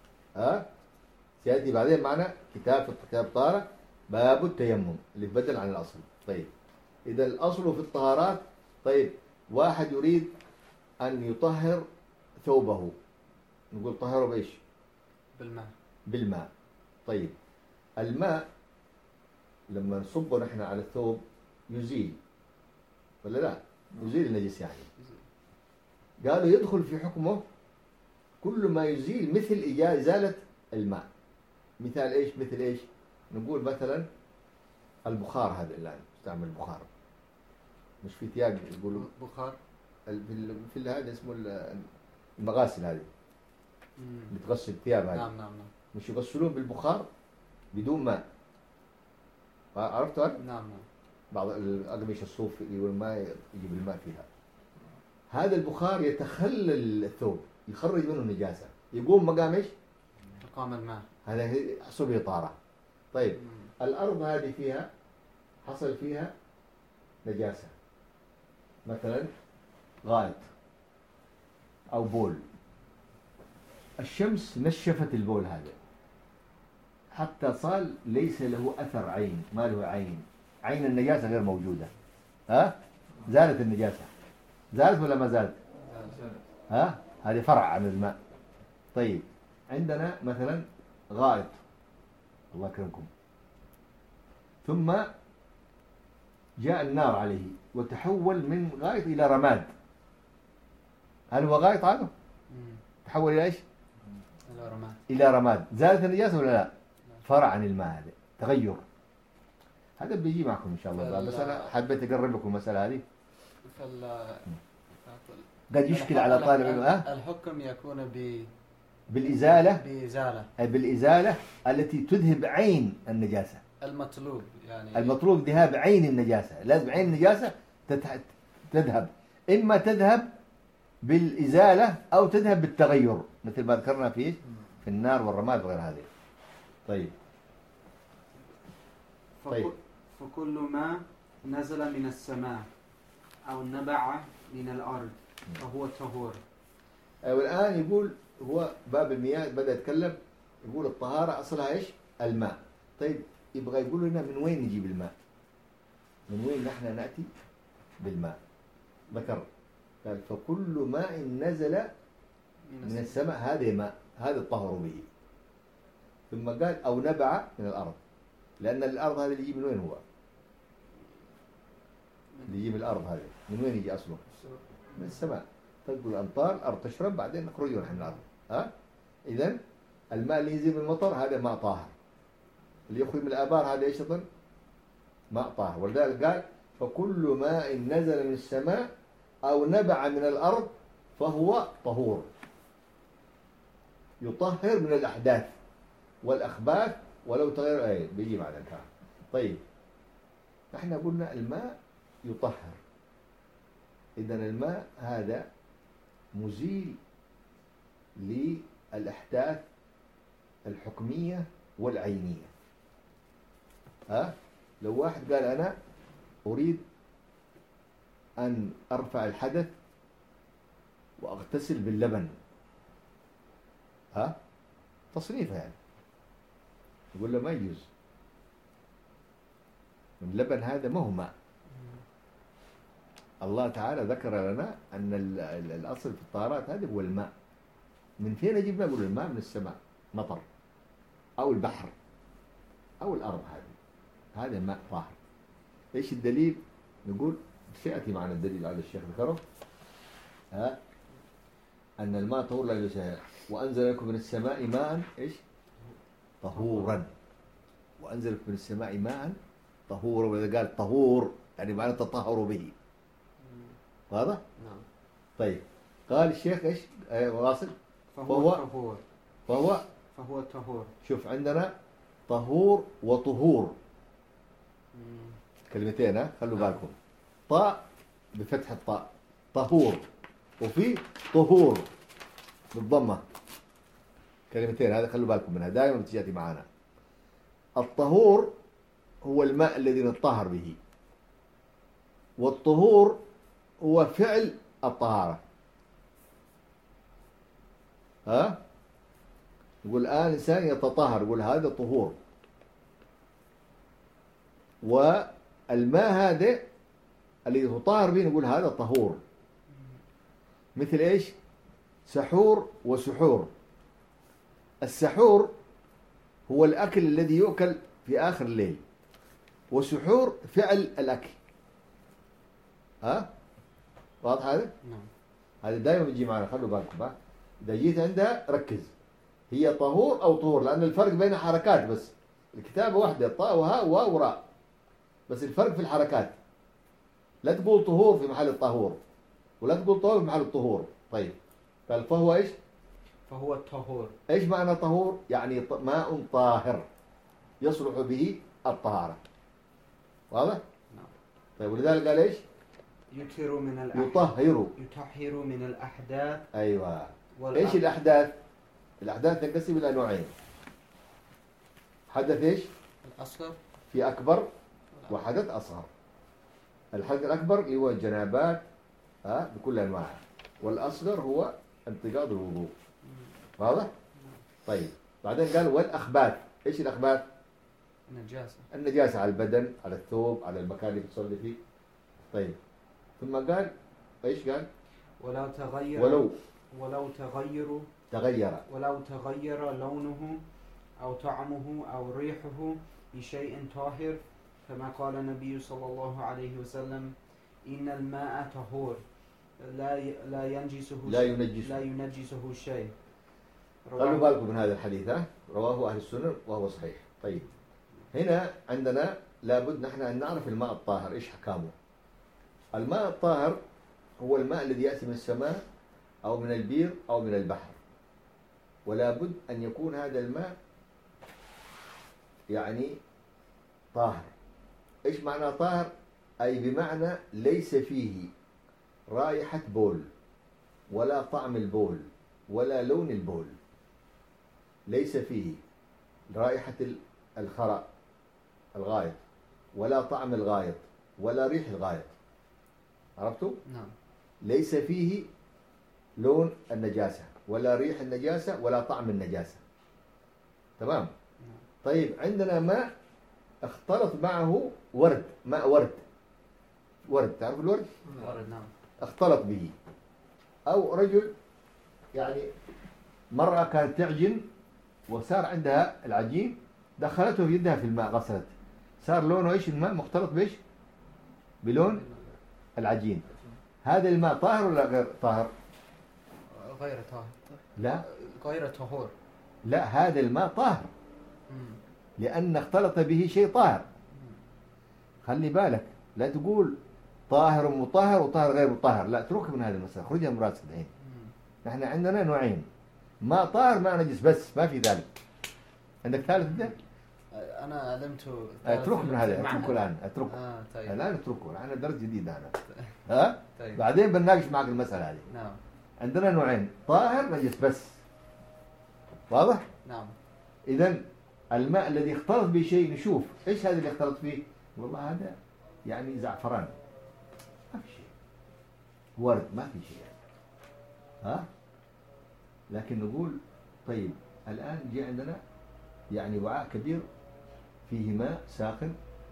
سيأتي بعدين معنا كتاب الطهارة باب التيمم اللي بدل عن الأصل. طيب إذا الأصل في الطهارات، طيب واحد يريد أن يطهر ثوبه، نقول طهره بإيش؟ بالماء. طيب الماء لما نصبه نحن على الثوب يزيل ولا لا؟ يزيل النجس يعني. قالوا يدخل في حكمه كل ما يزيل مثل إزالة الماء. مثال إيش؟ مثل إيش؟ نقول مثلا البخار، هذا الآن نستعمل البخار، مش في ثياب يقولوا بخار في هذا اسمه المغاسل هذه اللي تغسل الثياب هذه. نعم. مش يغسلون بالبخار بدون ماء، عرفتوا؟ نعم. بعض الأقمشة الصوف اللي الماء يجيب الماء فيها، هذا البخار يتخلل الثوب، يخرج منه النجاسة، يقوم مقام ايش؟ مقام الماء. هذا يحصل به طهارة. طيب الأرض هذه فيها حصل فيها نجاسة، مثلا غائط أو بول، الشمس نشفت البول هذا حتى صار ليس له أثر عين، ما له عين النجاسة غير موجودة. زالت النجاسة، زالت ولا ما زالت؟ هذه فرع عن الماء. طيب عندنا مثلا غائط، الله يكرمكم، ثم جاء النار عليه وتحول من غائط إلى رماد، هل هو غائط عنه؟ تحول إلى إيش؟ إلى رماد. زالت النجاسة ولا لا؟ فرع عن الماء، هذا تغير. هذا بيجي معكم إن شاء الله، بس أنا حبيت أقرب لكم المسألة هذه. قد يشكل على طالب العلم. الحكم يكون بالإزالة التي تذهب عين النجاسة. المطلوب ذهاب عين النجاسة، لازم عين النجاسة تذهب، إما تذهب بالإزالة أو تذهب بالتغير، مثل ما ذكرنا في النار والرماد وغير هذه. طيب فكل ما نزل من السماء أو نبع من الأرض فهو طهور. والآن يقول هو باب المياه بدأ يتكلم، يقول الطهارة أصلها إيش؟ الماء. طيب يبغى يقول لنا من وين نجيب الماء؟ من وين نحن نأتي بالماء؟ ذكر قال فكل ماء نزل من السماء هذا ماء، هذا الطهر به. ثم قال أو نبع من الأرض، لأن الأرض هذا اللي يجي من وين هو؟ اللي يجي من الأرض هذا من وين يجي أصله؟ من السماء. تقول الأمطار الأرض تشرب بعدين نخرج نحن من الأرض. إذن الماء اللي ينزل من المطر هذا ماء طاهر، اللي يخرج من الآبار هذا إيش أظن؟ ماء طاهر. ولذلك قال فكل ماء نزل من السماء أو نبع من الأرض فهو طهور، يطهر من الأحداث والأخباث ولو تغير بيجي بعد الكلام. طيب نحن قلنا الماء يطهر، إذن الماء هذا مزيل للأحداث الحكمية والعينية. لو واحد قال أنا أريد أن أرفع الحدث وأغتسل باللبن، تصنيفها يعني، يقول له ما يجوز. اللبن هذا ما هو ماء. الله تعالى ذكر لنا أن الأصل في الطهارات هذه هو الماء. من فين أجيب نقول الماء؟ من السماء، مطر أو البحر أو الأرض، هذا ماء طاهر. إيش الدليل؟ نقول سيأتي معنا الدليل على الشيخ ذكره، أن الماء طهور لا يجوز، وأنزل لكم من السماء ماء إيش؟ طهورا. وأنزل لكم من السماء ماء طهورا، وإذا قال طهور يعني معنى تطهروا به. واضح؟ نعم. طيب قال الشيخ إيش؟ واصل؟ فهو طهور. شوف عندنا طهور وطهور كلمتين، خلوا بالكم. طاء بفتح الطاء طهور، وفي طهور بالضمة، كلمتين هذا خلوا بالكم منها دائما بتجي معنا. الطهور هو الماء الذي نطهر به، والطهور هو فعل الطهارة. يقول الآن إنسان يتطهر، يقول هذا طهور. والماء هذا اللي يتطهر به نقول هذا طهور. مثل إيش؟ سحور وسحور. السحور هو الأكل الذي يؤكل في آخر الليل، وسحور فعل الأكل. واضح هذا؟ نعم. هذا دائما بيجي معنا، خلوا بالكم. إذا جيت عندها ركز، هي طهور أو طهور، لأن الفرق بين حركات بس. الكتابة واحدة، طاء وهاء وواو وراء، بس الفرق في الحركات. لا تقول طهور في محل الطهور، ولا تقول طهور في محل الطهور. طيب قال فهو إيش؟ فهو الطهور. إيش معنى طهور؟ يعني ماء طاهر يصلح به الطهارة. واضح؟ نعم. طيب ولذلك قال إيش؟ يطهر من الأحداث. أيوة. إيش الأحداث؟ الأحداث تنقسم إلى نوعين. حدث إيش؟ الأصغر. في أكبر وحدث أصغر. الحدث الأكبر اللي هو الجنابات بكل أنواعها، والأصغر هو انتقاض الوضوء. واضح؟ طيب بعدين قال والأخباث. إيش الأخباث؟ النجاسة على البدن، على الثوب، على المكان اللي بتصلي فيه. طيب ثم قال إيش قال؟ ولو تغير لونه أو طعمه أو ريحه بشيء طاهر، كما قال النبي صلى الله عليه وسلم: إن الماء طهور لا ينجسه شيء. خلوا بالكم من هذا الحديث، رواه أهل السنن وهو صحيح. طيب هنا عندنا لابد نحن أن نعرف الماء الطاهر إيش حكامه. الماء الطاهر هو الماء الذي يأتي من السماء أو من البير أو من البحر، ولا بد أن يكون هذا الماء يعني طاهر. إيش معنى طاهر؟ أي بمعنى ليس فيه رائحة بول، ولا طعم البول، ولا لون البول. ليس فيه رائحة الخراء الغائط، ولا طعم الغائط، ولا ريح الغائط. عرفتوا؟ نعم. ليس فيه لون النجاسة، ولا ريح النجاسة، ولا طعم النجاسة. تمام؟ طيب عندنا ماء اختلط معه ورد، ماء ورد، تعرف الورد؟ ورد، نعم. اختلط به. أو رجل يعني مرة كانت تعجن وصار عندها العجين، دخلته في يدها في الماء، غسلت، صار لونه إيش الماء؟ مختلط بإيش؟ بلون العجين. هذا الماء طاهر ولا غير طاهر؟ غير طاهر. لا، غير طهور. لا، هذا الماء طاهر لأن اختلط به شيء طاهر. خلي بالك، لا تقول طاهر ومطهر وطاهر غير مطهر، لا، اترك من هذه المسألة، خرجها من راسك الحين. نحن عندنا نوعين: ماء طاهر، ماء نجس، بس ما في ذلك. عندك ثالث ده؟ أنا علمته. اترك من هذا، اتركه الآن، اتركه. طيب. الآن اتركه، أنا درس جديد أنا. طيب. بعدين بنناقش معك المسألة هذه. نعم. عندنا نوعين: طاهر، نجس بس. واضح؟ نعم. إذن الماء الذي اختلط به شيء نشوف إيش هذا اللي اختلط فيه. والله هذا يعني زعفران، ما في شيء. ورد، ما في شيء يعني. لكن نقول طيب الآن جاء عندنا يعني وعاء كبير فيه ماء ساخن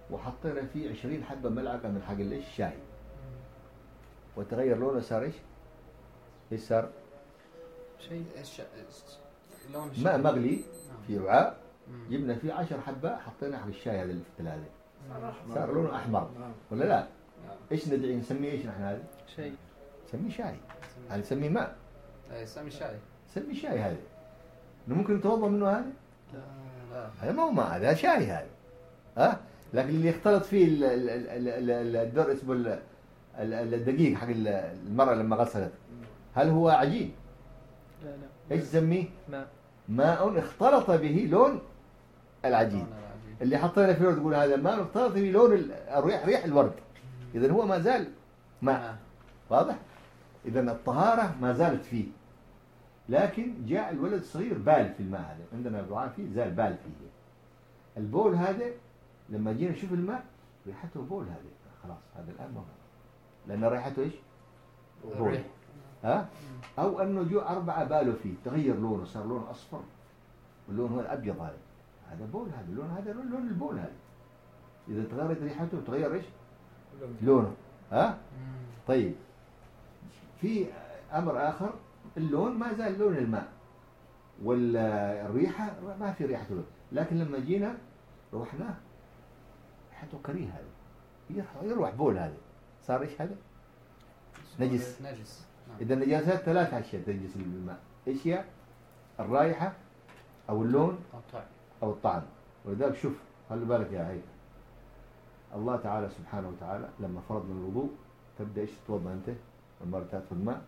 وحطينا فيه 20 حبة ملعقة من حق الشاي، وتغير لونه صار ايش؟ ايش صار؟ شيء لون ماء الشاي. مغلي نعم. في وعاء، مم. جبنا فيه 10 حبة حطينا حق الشاي هذا اللي في الثلاجة، أحمر. صار لونه أحمر نعم. ولا لا؟ نعم. ايش ندعي نسميه ايش نحن هذا؟ شيء. نسميه شاي، هذا نسميه ماء، سامي شاي. نسميه شاي هذا. ممكن نتوضا منه هذا؟ لا. هذا ما هو ماء، هذا شاي هذا. ها؟ لكن اللي يختلط فيه الدر اسمه الدقيق حق المرأة لما غسلت، هل هو عجين؟ لا ايش تسميه؟ ماء. ماء اختلط به لون العجين. اللي حطينا فيه تقول هذا ماء اختلط به لون ريح الورد، اذا هو ما زال ماء. واضح؟ اذا الطهارة ما زالت فيه، لكن جاء الولد الصغير بال في الماء هذا، عندنا الرعاة فيه زال بال فيه. البول هذا لما جينا نشوف الماء ريحته بول هذا، خلاص هذا الآن ما هو، لأن ريحته إيش؟ بول. ها؟ أو أنه جو 4 بالوا فيه تغير لونه، صار لونه أصفر واللون هو الأبيض هذا، هذا بول، هذا اللون، هذا لون البول هذا. إذا تغيرت ريحته تغير إيش؟ لونه. ها؟ طيب في أمر آخر، اللون ما زال لون الماء والريحة ما في ريحة لون، لكن لما جينا روحناه ريحته كريه هذا، يروح بول هذا، صار إيش هذا؟ نجس. نجس. إذا النجاسات 3 أشياء تنجس الماء، إيش هي؟ الرائحة أو اللون أو الطعم. ولذلك شوف خلي بالك يا هيثم، الله تعالى سبحانه وتعالى لما فرضنا الوضوء تبدأ إيش تتوضأ أنت؟ المرة تدخل الماء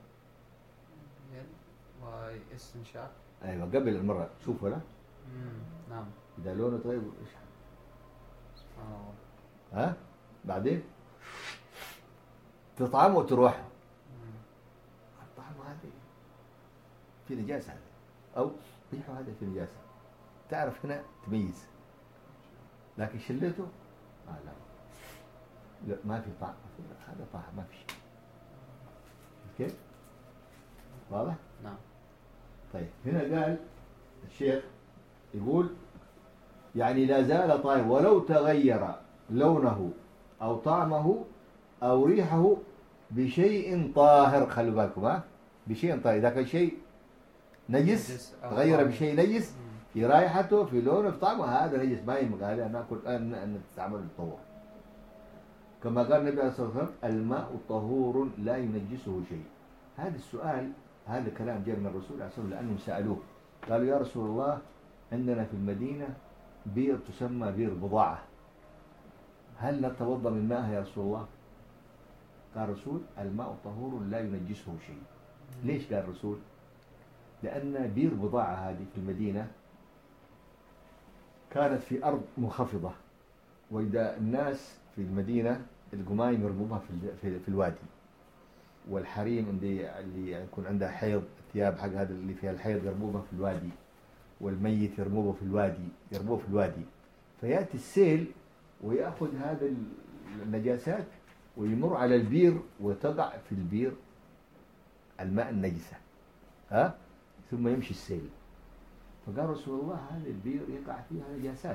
واستنشاق. أيوة قبل المرة شوف ولا؟ نعم. إذا لونه طيب إيش؟ سبحان الله. ها؟ بعدين تطعمه وتروح الطعم هذا في نجاسة هذا، أو ريحه هذا في نجاسة، تعرف هنا تميز، لكن شليته لا ما في طعم، هذا طعم ما في شيء. كيف؟ واضح؟ نعم. طيب هنا قال الشيخ يقول يعني لا زال طاهر ولو تغير لونه أو طعمه أو ريحه بشيء طاهر. خلوا بالكم ها، بشيء طاهر. إذا كان شيء نجس تغير بشيء نجس في رائحته في لونه في طعمه، هذا نجس ما ينبغي هذا ناكل أن تستعمل للطهور. كما قال النبي عليه الصلاة والسلام الماء طهور لا ينجسه شيء. هذا السؤال، هذا كلام جاء من الرسول عليه الصلاة والسلام لأنهم سألوه قالوا يا رسول الله عندنا في المدينة بئر تسمى بئر بضاعة، هل نتوضأ من ماءها يا رسول الله؟ قال الرسول الماء طهور لا ينجسه شيء. ليش قال الرسول؟ لأن بئر بضاعة هذه في المدينة كانت في أرض منخفضة، وإذا الناس في المدينة القمايم يرموها في الوادي، والحريم اللي يكون عندها حيض الثياب حق هذا اللي فيها الحيض يرموها في الوادي، والميت يرموه في الوادي، فيأتي السيل ويأخذ هذا النجاسات ويمر على البير وتضع في البير الماء النجسة، ها؟ ثم يمشي السيل. فقال رسول الله هذا البير يقع فيها نجاسات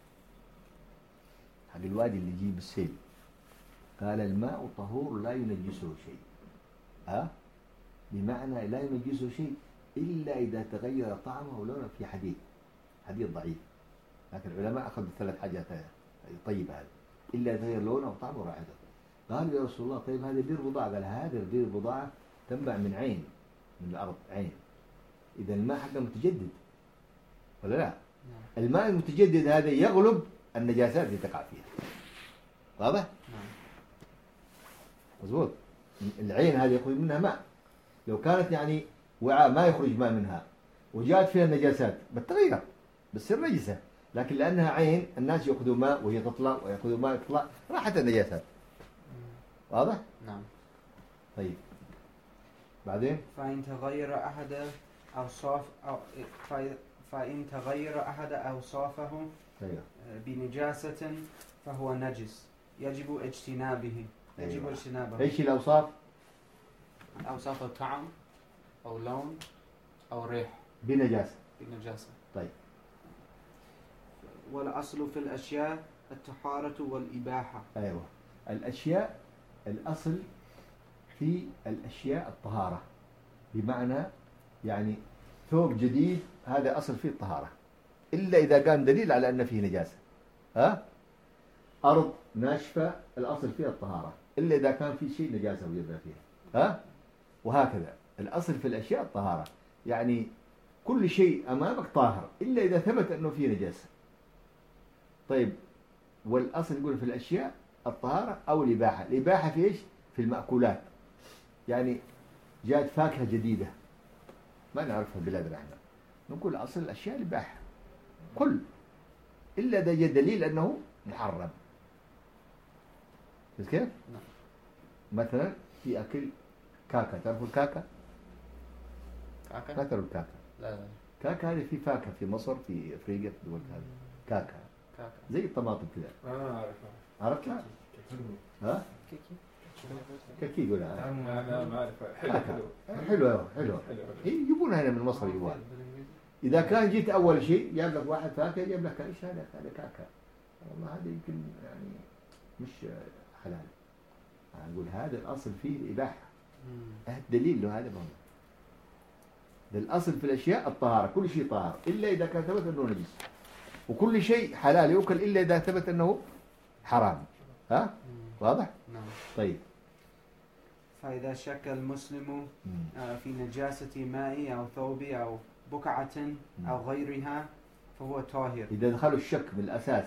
حق الوادي اللي يجيب السيل. قال الماء طهور لا ينجسه شيء، ها؟ بمعنى لا ينجسه شيء إلا إذا تغير طعمه ولونه. في حديث ضعيف، لكن العلماء أخذوا 3 حاجات طيب هذا إلا تغير لونه وطعمه ورائحته. قالوا يا رسول الله طيب هذا بئر بضاعة، قال هذا البئر بضاعة تنبع من عين، من الأرض عين، إذا الماء حقه متجدد ولا لا؟ الماء المتجدد هذا يغلب النجاسات اللي تقع فيها. واضح؟ مظبوط. العين هذه يخرج منها ماء، لو كانت يعني وعاء ما يخرج ماء منها وجاءت فيها النجاسات بتغير بتصير نجسة، لكن لأنها عين الناس يأخذوا ماء وهي تطلع ويأخذوا ماء تطلع راحت النجاسات. واضح؟ نعم. طيب بعدين فإن تغير أحد أوصافه بنجاسة فهو نجس يجب اجتنابه. ايش الأوصاف؟ أوصاف الطعم أو لون أو ريح بنجاسة. بالنجاسة. طيب. والأصل في الأشياء الطهارة والإباحة. أيوة. الأشياء الأصل في الأشياء الطهارة، بمعنى يعني ثوب جديد هذا أصل فيه الطهارة إلا إذا كان دليل على أن فيه نجاسة. ها؟ أرض ناشفة الأصل فيها الطهارة إلا إذا كان في شيء نجاسة وجدنا فيها. ها؟ وهكذا الأصل في الأشياء الطهارة، يعني كل شيء أمامك طاهر إلا إذا ثبت أنه فيه نجاسة. طيب، والأصل يقول في الأشياء الطهارة أو الإباحة. الإباحة في إيش؟ في المأكولات، يعني جاءت فاكهة جديدة ما نعرفها بلادنا احنا، نقول أصل الأشياء الإباحة كل، إلا إذا جاء دليل أنه محرم. بس كيف؟ مثلا في أكل كاكا، تعرفوا الكاكا؟ كاكا؟ ما تعرفوا الكاكا؟ لا. كاكا هذه في فاكهة في مصر، في أفريقيا، في دول هذه كاكا زي الطماطم كذا. أعرفها. عرفتها؟ ها؟ كيكي يقولها. أنا ما أعرفها. حلوة يجيبونها هنا من مصر يجيبونها. إذا كان جيت أول شيء جاب لك واحد فاكهة، جاب لك إيش هذا كاكا، والله هذا يمكن يعني مش حلال. أقول هذا الأصل فيه الإباحة، الدليل له هذا بهم. الأصل في الأشياء الطهارة، كل شيء طاهر إلا إذا كان ثبت أنه نجس، وكل شيء حلال يؤكل إلا إذا ثبت أنه حرام. ها؟ واضح؟ نعم. طيب، فإذا شك المسلم في نجاسة ماء أو ثوب أو بقعة أو غيرها فهو طاهر. إذا دخلوا الشك من الأساس،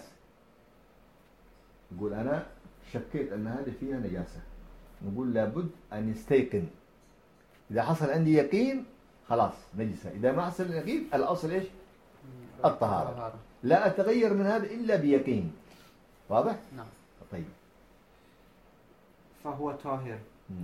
يقول أنا شكيت أن هذه فيها نجاسة، نقول لابد أن يستيقن. إذا حصل عندي يقين خلاص نجسة، إذا ما حصل يقين الأصل إيش؟ الطهارة. لا أتغير من هذا إلا بيقين. واضح؟ نعم. طيب، فهو طاهر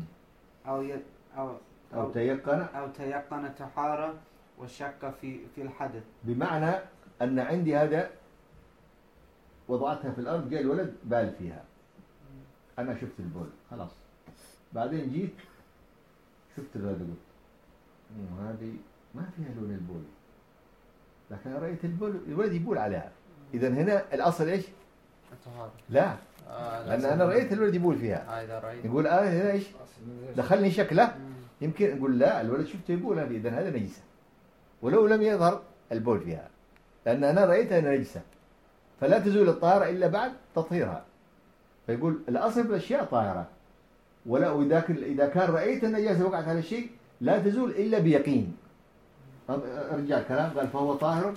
أو تيقن طهارة وشك في الحدث، بمعنى أن عندي هذا وضعتها في الأرض، جاء الولد بال فيها، أنا شفت البول خلاص، بعدين جيت شفت الولد قلت هذه ما فيها لون البول، لكن رأيت البول الولد يبول عليها. إذا هنا الأصل إيش؟ الطهارة. لا، لأن أنا رأيت الولد يبول فيها. إذا رأيت نقول هنا إيش؟ دخلني شكله، يمكن نقول لا الولد شفته يبول، إذا هذا نجسة ولو لم يظهر البول فيها، لأن أنا رأيتها نجسة، فلا تزول الطهارة إلا بعد تطهيرها. فيقول الأصل في الأشياء طاهرة، إذا كان رأيت النجاسة وقعت على الشيء لا تزول إلا بيقين. رجع الكلام، قال فهو طاهر.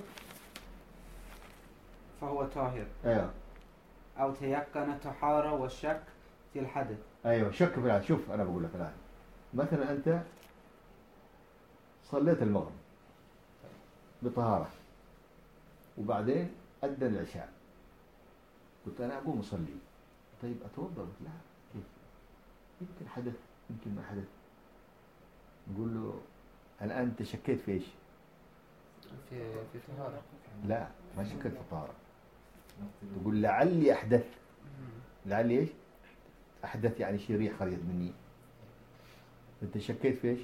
أيوه. أو تيقن طهارة والشك في الحدث. أيوه، شك في الحدث. شوف أنا بقول لك الآن، مثلا أنت صليت المغرب بطهارة وبعدين أذن العشاء، قلت أنا أقوم أصلي، طيب أتوضأ؟ قلت لا، كيف؟ يمكن حدث يمكن ما حدث. نقول له الآن أنت شكيت في إيش؟ في طهارة. لا، ما شكيت في الطهارة، تقول لعلي أحدث. لعلي إيش؟ أحدث يعني شيء ريح خرجت مني. أنت شكيت في إيش؟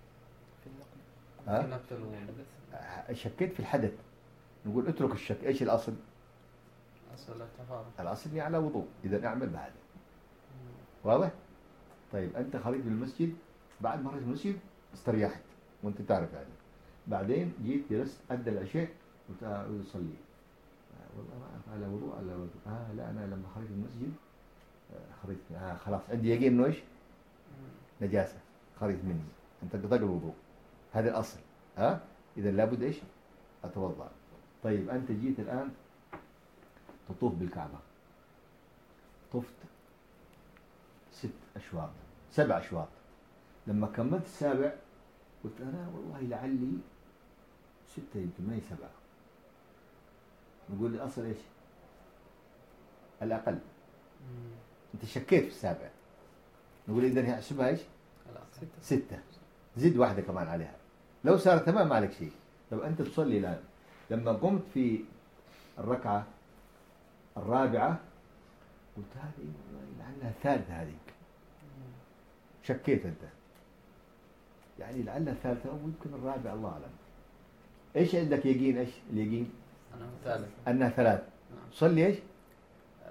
ها؟ شكيت في الحدث. نقول اترك الشك، إيش الأصل؟ أصل الطهارة. الأصل يعني على وضوء، إذا أعمل بهذا. واضح؟ طيب، أنت خرجت من المسجد، بعد ما خرجت من المسجد استريحت وأنت تعرف هذا، بعدين جيت جلست أدى العشاء قلت أصلي، والله ما أعرف على وضوء على وضوء. لا، أنا لما خرجت من المسجد خرجت خلاص عندي يقين إنه إيش؟ نجاسة خرجت مني، أنت قضى الوضوء، هذا الأصل. إذا لابد إيش؟ أتوضأ. طيب، أنت جيت الآن تطوف بالكعبة، طفت 6 أشواط 7 أشواط، لما كملت السابع قلت أنا والله لعلي 6 يمكن ما هي 7. نقول الأصل إيش؟ الأقل. أنت شكيت في السابع، نقول إذا احسبها إيش؟ 6، زد واحدة كمان عليها، لو صار تمام ما عليك شيء. لو أنت تصلي الآن، لما قمت في الركعة الرابعة قلت هذه لعلها الثالثة، هذه شكيت أنت، يعني لعلها الثالثة أو يمكن الرابعة، الله أعلم. إيش عندك يقين؟ إيش اليقين؟ أنها 3. أنها 3. صلي إيش؟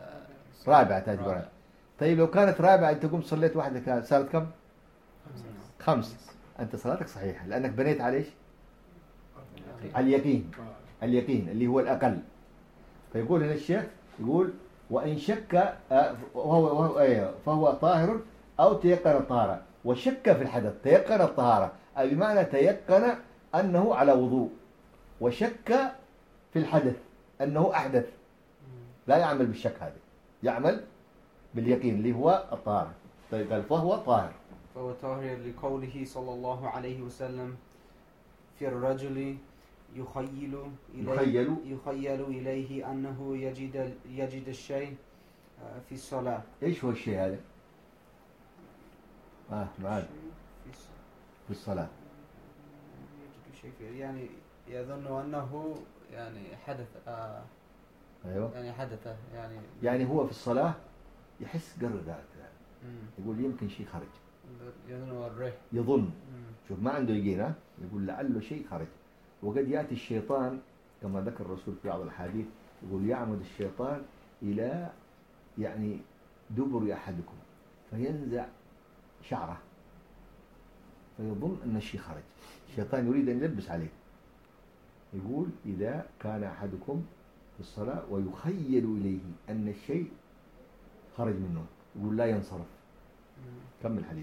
رابعة تعتبرها. طيب لو كانت رابعة أنت قمت صليت واحدة صارت كم؟ 5. أنت صلاتك صحيحة لأنك بنيت على إيش؟ على اليقين. اليقين اللي هو الأقل. فيقول هنا الشيخ يقول وإن شك فهو طاهر أو تيقن الطهارة. وشك في الحدث تيقن الطهارة أي بمعنى تيقن أنه على وضوء، وشك في الحدث أنه أحدث. لا يعمل بالشك هذا، يعمل باليقين اللي هو الطهارة. طيب قال فهو طاهر. فهو طاهر لقوله صلى الله عليه وسلم في الرجل يخيل إليه أنه يجد الشيء في الصلاة. إيش هو الشيء هذا؟ معاذ في الصلاة يجد شيء يعني يظن أنه يعني حدث. أيوة. يعني حدث يعني هو في الصلاة يحس قرر يقول يمكن شيء خرج. يظن. شوف ما عنده يقين، يقول لعله شيء خرج. وقد يأتي الشيطان كما ذكر الرسول في بعض الحديث يقول يعمد الشيطان إلى يعني دبر أحدكم فينزع شعره فيظن أن الشيء خرج. الشيطان يريد أن يلبس عليه. يقول إذا كان أحدكم في الصلاة ويخيل إليه أن الشيء خرج منه يقول لا ينصرف. كمل الحديث.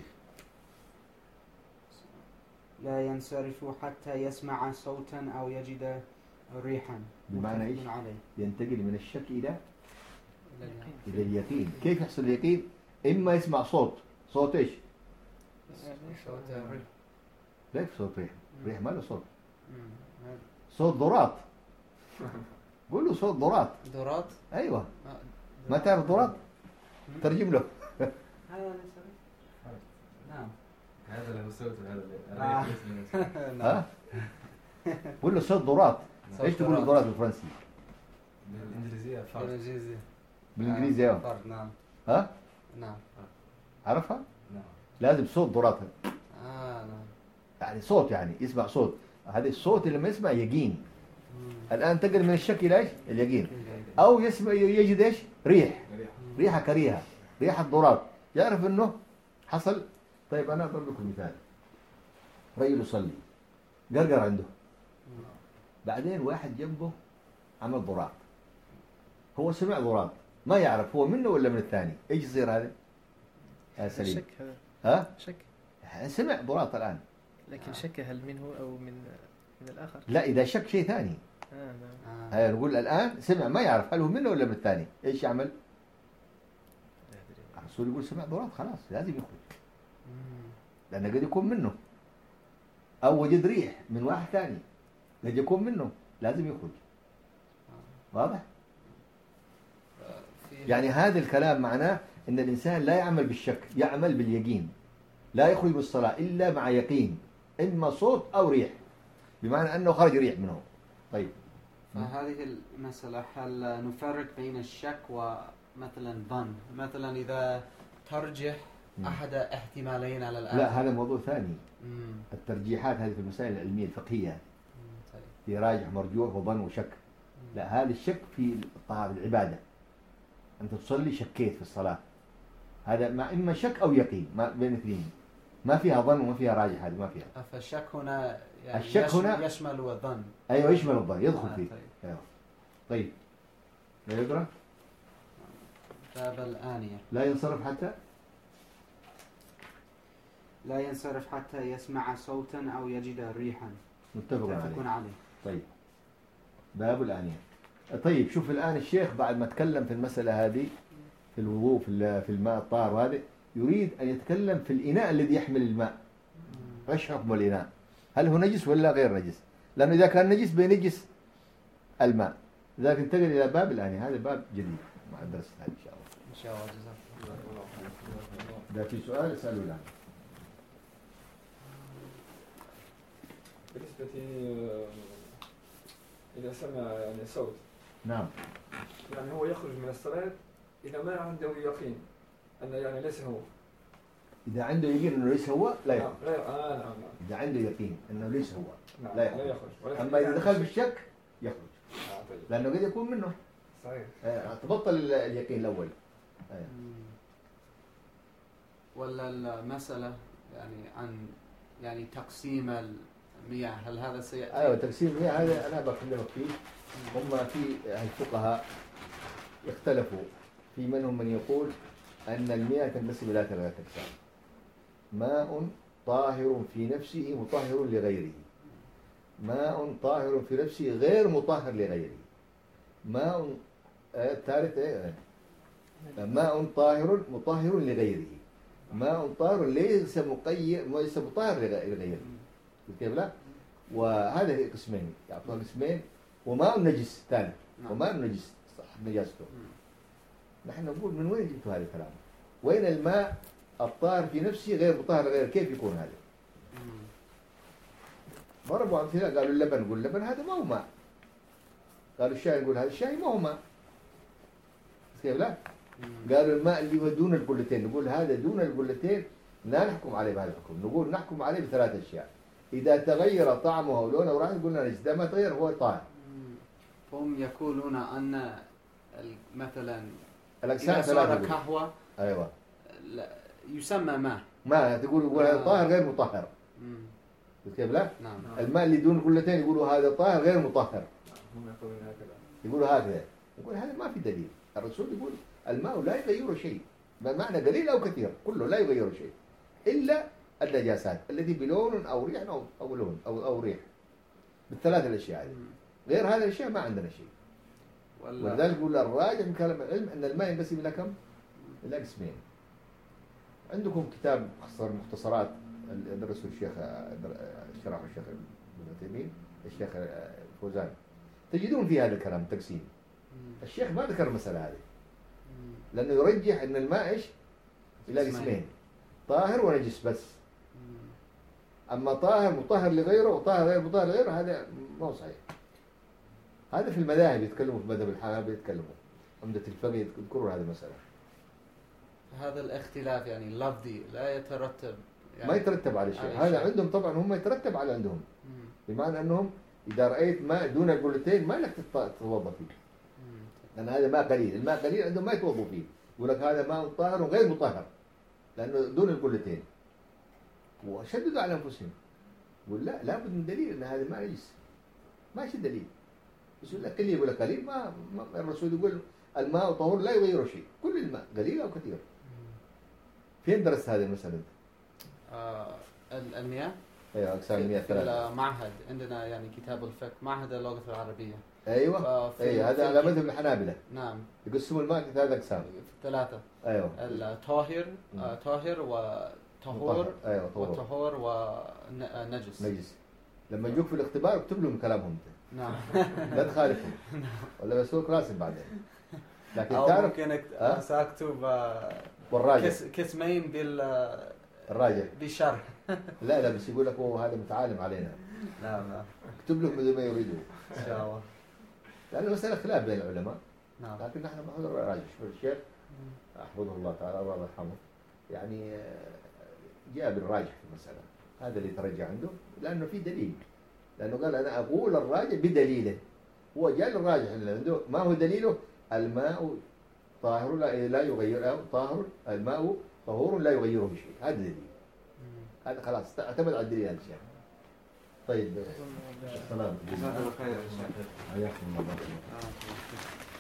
لا ينصرف حتى يسمع صوتا أو يجد ريحا. بمعنى إيش؟ ينتقل من الشك إلى اليقين. كيف يحصل اليقين؟ إما يسمع صوت إيش؟ ليش صوت ريح؟ ريح ما له صوت. صوت ذرات. قول له صوت ذرات. ذرات؟ أيوة. ما تعرف ذرات؟ ترجم له. نعم. هذا له صوت وهذا له. ها؟ قول له صوت ذرات. ايش تقول ذرات بالفرنسي؟ بالإنجليزية فرد. بالإنجليزية فرد. نعم. ها؟ نعم. عرفها؟ نعم. لازم صوت ذرات. نعم. يعني صوت يعني يسمع صوت. هذا الصوت اللي لما يسمع يقين. الآن تقل من الشك إلى إيش؟ اليقين. أو يسمع يجد إيش؟ ريحة كريهة. ريحة ذرات. يعرف إنه حصل. طيب أنا أضرب لكم مثال. رجل يصلي قرقر عنده. بعدين واحد جنبه عمل ضراب. هو سمع ضراب ما يعرف هو منه ولا من الثاني. ايش يصير هذا؟ يا سليم. شك هذا. ها؟ شك. سمع ضراب الآن. لكن شك هل منه أو من الآخر؟ لا إذا شك شيء ثاني. نعم. نقول الآن سمع ما يعرف هل هو منه ولا من الثاني. ايش يعمل؟ الرسول يقول سمع ضراب خلاص لازم يخرج. لأنه قد يكون منه. أو وجد ريح من واحد ثاني. قد يكون منه لازم يخرج. واضح؟ يعني هذا الكلام معناه أن الإنسان لا يعمل بالشك يعمل باليقين. لا يخرج بالصلاة إلا مع يقين إما صوت أو ريح بمعنى أنه خرج ريح منه. طيب فهذه المسألة هل نفرق بين الشك ومثلا ظن؟ مثلا إذا ترجح أحد احتمالين على الآخر. لا هذا موضوع ثاني. الترجيحات هذه في المسائل العلمية الفقهية في راجح مرجوح وظن وشك. لا هذا الشك في الطهارة العبادة. أنت تصلي شكيت في الصلاة هذا ما إما شك أو يقين ما بين اثنين ما فيها ظن وما فيها راجح. هذه ما فيها. فالشك هنا يعني الشك هنا يشمل الظن. أيوة يشمل الظن يدخل فيه. طيب. أيوة. طيب لا يقرأ باب الآنية. لا ينصرف حتى يسمع صوتا أو يجد ريحا. متفق عليه. طيب باب الآنية. طيب شوف الآن الشيخ بعد ما تكلم في المسألة هذه في الوضوء في الماء الطاهر وهذا يريد أن يتكلم في الإناء الذي يحمل الماء. ايش حكم الإناء؟ هل هو نجس ولا غير نجس؟ لأنه إذا كان نجس بينجس الماء. لذلك انتقل إلى باب الآنية. هذا باب جديد مع الدرس هذا إن شاء الله. إن شاء الله جزاك الله. إذا في سؤال اسألوا الآن. بالنسبة إذا سمع يعني صوت. نعم. يعني هو يخرج من الصلاة إذا ما عنده يقين أن يعني ليس هو. إذا عنده يقين أنه ليس هو لا يخرج. نعم. إذا عنده يقين أنه ليس هو نعم. لا يخرج. أما إذا دخل بالشك يخرج. طيب. لأنه قد يكون منه. صحيح. تبطل اليقين الأول. أيوة. ولا المسألة يعني عن يعني تقسيم المياه، هل هذا سيأتي؟ أيوة تقسيم المياه هذا أنا بكلمك فيه. هم في الفقهاء اختلفوا، في منهم من يقول أن المياه تنقسم إلى 3 أقسام: ماء طاهر في نفسه مطهر لغيره، ماء طاهر في نفسه غير مطهر لغيره، ماء الثالث ماء طاهر مطهر لغيره، ماء طاهر ليس مطهر لغيره. كيف لا؟ وهذا قسمين، يعطوها قسمين. وماء نجس ثالث، وماء نجس صح نجاسته. نحن نقول من وين جبتوا هذا الكلام؟ وين الماء الطاهر في نفسه غير مطهر لغيره؟ كيف يكون هذا؟ ضربوا أمثلة، قالوا اللبن، نقول اللبن هذا ما هو ماء. قالوا الشاي، نقول هذا الشاي ما هو ماء. كيف لا؟ قالوا الماء اللي هو دون القلتين، نقول هذا دون القلتين لا نحكم عليه بهذا الحكم، نقول نحكم عليه ب3 أشياء: إذا تغير طعمه ولونه ورائحته قلنا نجس، إذا ما تغير هو طاهر. هم يقولون أن مثلا الأقسام إذا صار 3. قهوة أيوة يسمى ماء، ما تقول هذا طاهر غير مطهر. كيف لا؟ نعم. الماء اللي دون القلتين يقولوا هذا طاهر غير مطهر، هم يقولون هكذا. يقولوا هكذا. يقول هذا ما في دليل. الرسول يقول الماء لا يغير شيء، بمعنى قليل أو كثير كله لا يغير شيء إلا النجاسات التي بلون أو ريح أو لون أو ريح، ب3 الأشياء هذه. غير هذه الأشياء ما عندنا شيء. ولذلك يقول الراجع من كلام العلم أن الماء ينقسم إلى كم؟ إلى قسمين. عندكم كتاب مختصرات درسه الشيخ، شرحه الشيخ ابن عثيمين، الشيخ فوزان، تجدون في هذا الكلام تقسيم. الشيخ ما ذكر المسألة هذه لأنه يرجح أن الماء إيش؟ إلى قسمين: طاهر ونجس بس. أما طاهر مطهر لغيره وطاهر غير مطهر لغيره هذا ما هو صحيح. هذا في المذاهب يتكلموا، في مذهب الحنابلة يتكلموا، عمدة الفقه يذكرون هذه المسألة. هذا الاختلاف يعني اللفظي لا يترتب يعني ما يترتب على شيء. هذا عندهم طبعا، هم يترتب على عندهم، بمعنى أنهم إذا رأيت ماء دون القلتين ما لك تتوضأ فيه، لأن هذا ماء قليل. الماء قليل عندهم ما يتوضأ فيه، يقول لك هذا ماء طاهر وغير مطهر لأنه دون القلتين، وشددوا على أنفسهم. يقول لا، لابد من دليل أن هذا ماء نجس. ماشي دليل، بس يقول لك قليل ولا قليل. ما الرسول يقول الماء طهور لا يغير شيء، كل الماء قليل أو كثير. فين درست هذه المسألة؟ المياه؟ أيوة أقسام المياه 3. في المعهد عندنا يعني كتاب الفقه، معهد اللغة العربية. أيوة هذا على مذهب الحنابلة. نعم. يقسموا الماء 3 أقسام. 3. أيوة. الطاهر، طاهر وطهور. أيوة وطهور ونجس. نجس. لما يجوك في الاختبار اكتب لهم كلامهم. نعم. لا تخالفهم. ولا بسوق راسم بعدين. لكن أو تعرف ممكن سأكتب والراجع قسمين الراجع بالشرح. لا بس يقول لك هو هذا متعالم علينا. نعم. اكتب لهم مثل ما يريدوا إن شاء الله. لأن المسألة خلاف بين العلماء. نعم. لكن نحن نأخذ الراجع. الشيخ أحفظه الله تعالى الله يرحمه يعني جاء بالراجح في المسألة، هذا اللي ترجع عنده لأنه في دليل، لأنه قال أنا أقول الراجح بدليله. هو جاء الراجح اللي عنده ما هو دليله؟ الماء طاهر لا يغير، طاهر الماء طهور لا يغيره شيء، هذا دليل. هذا خلاص اعتمد على الدليل هذا الشيء. طيب السلام. جزاك الله خير. حياكم الله.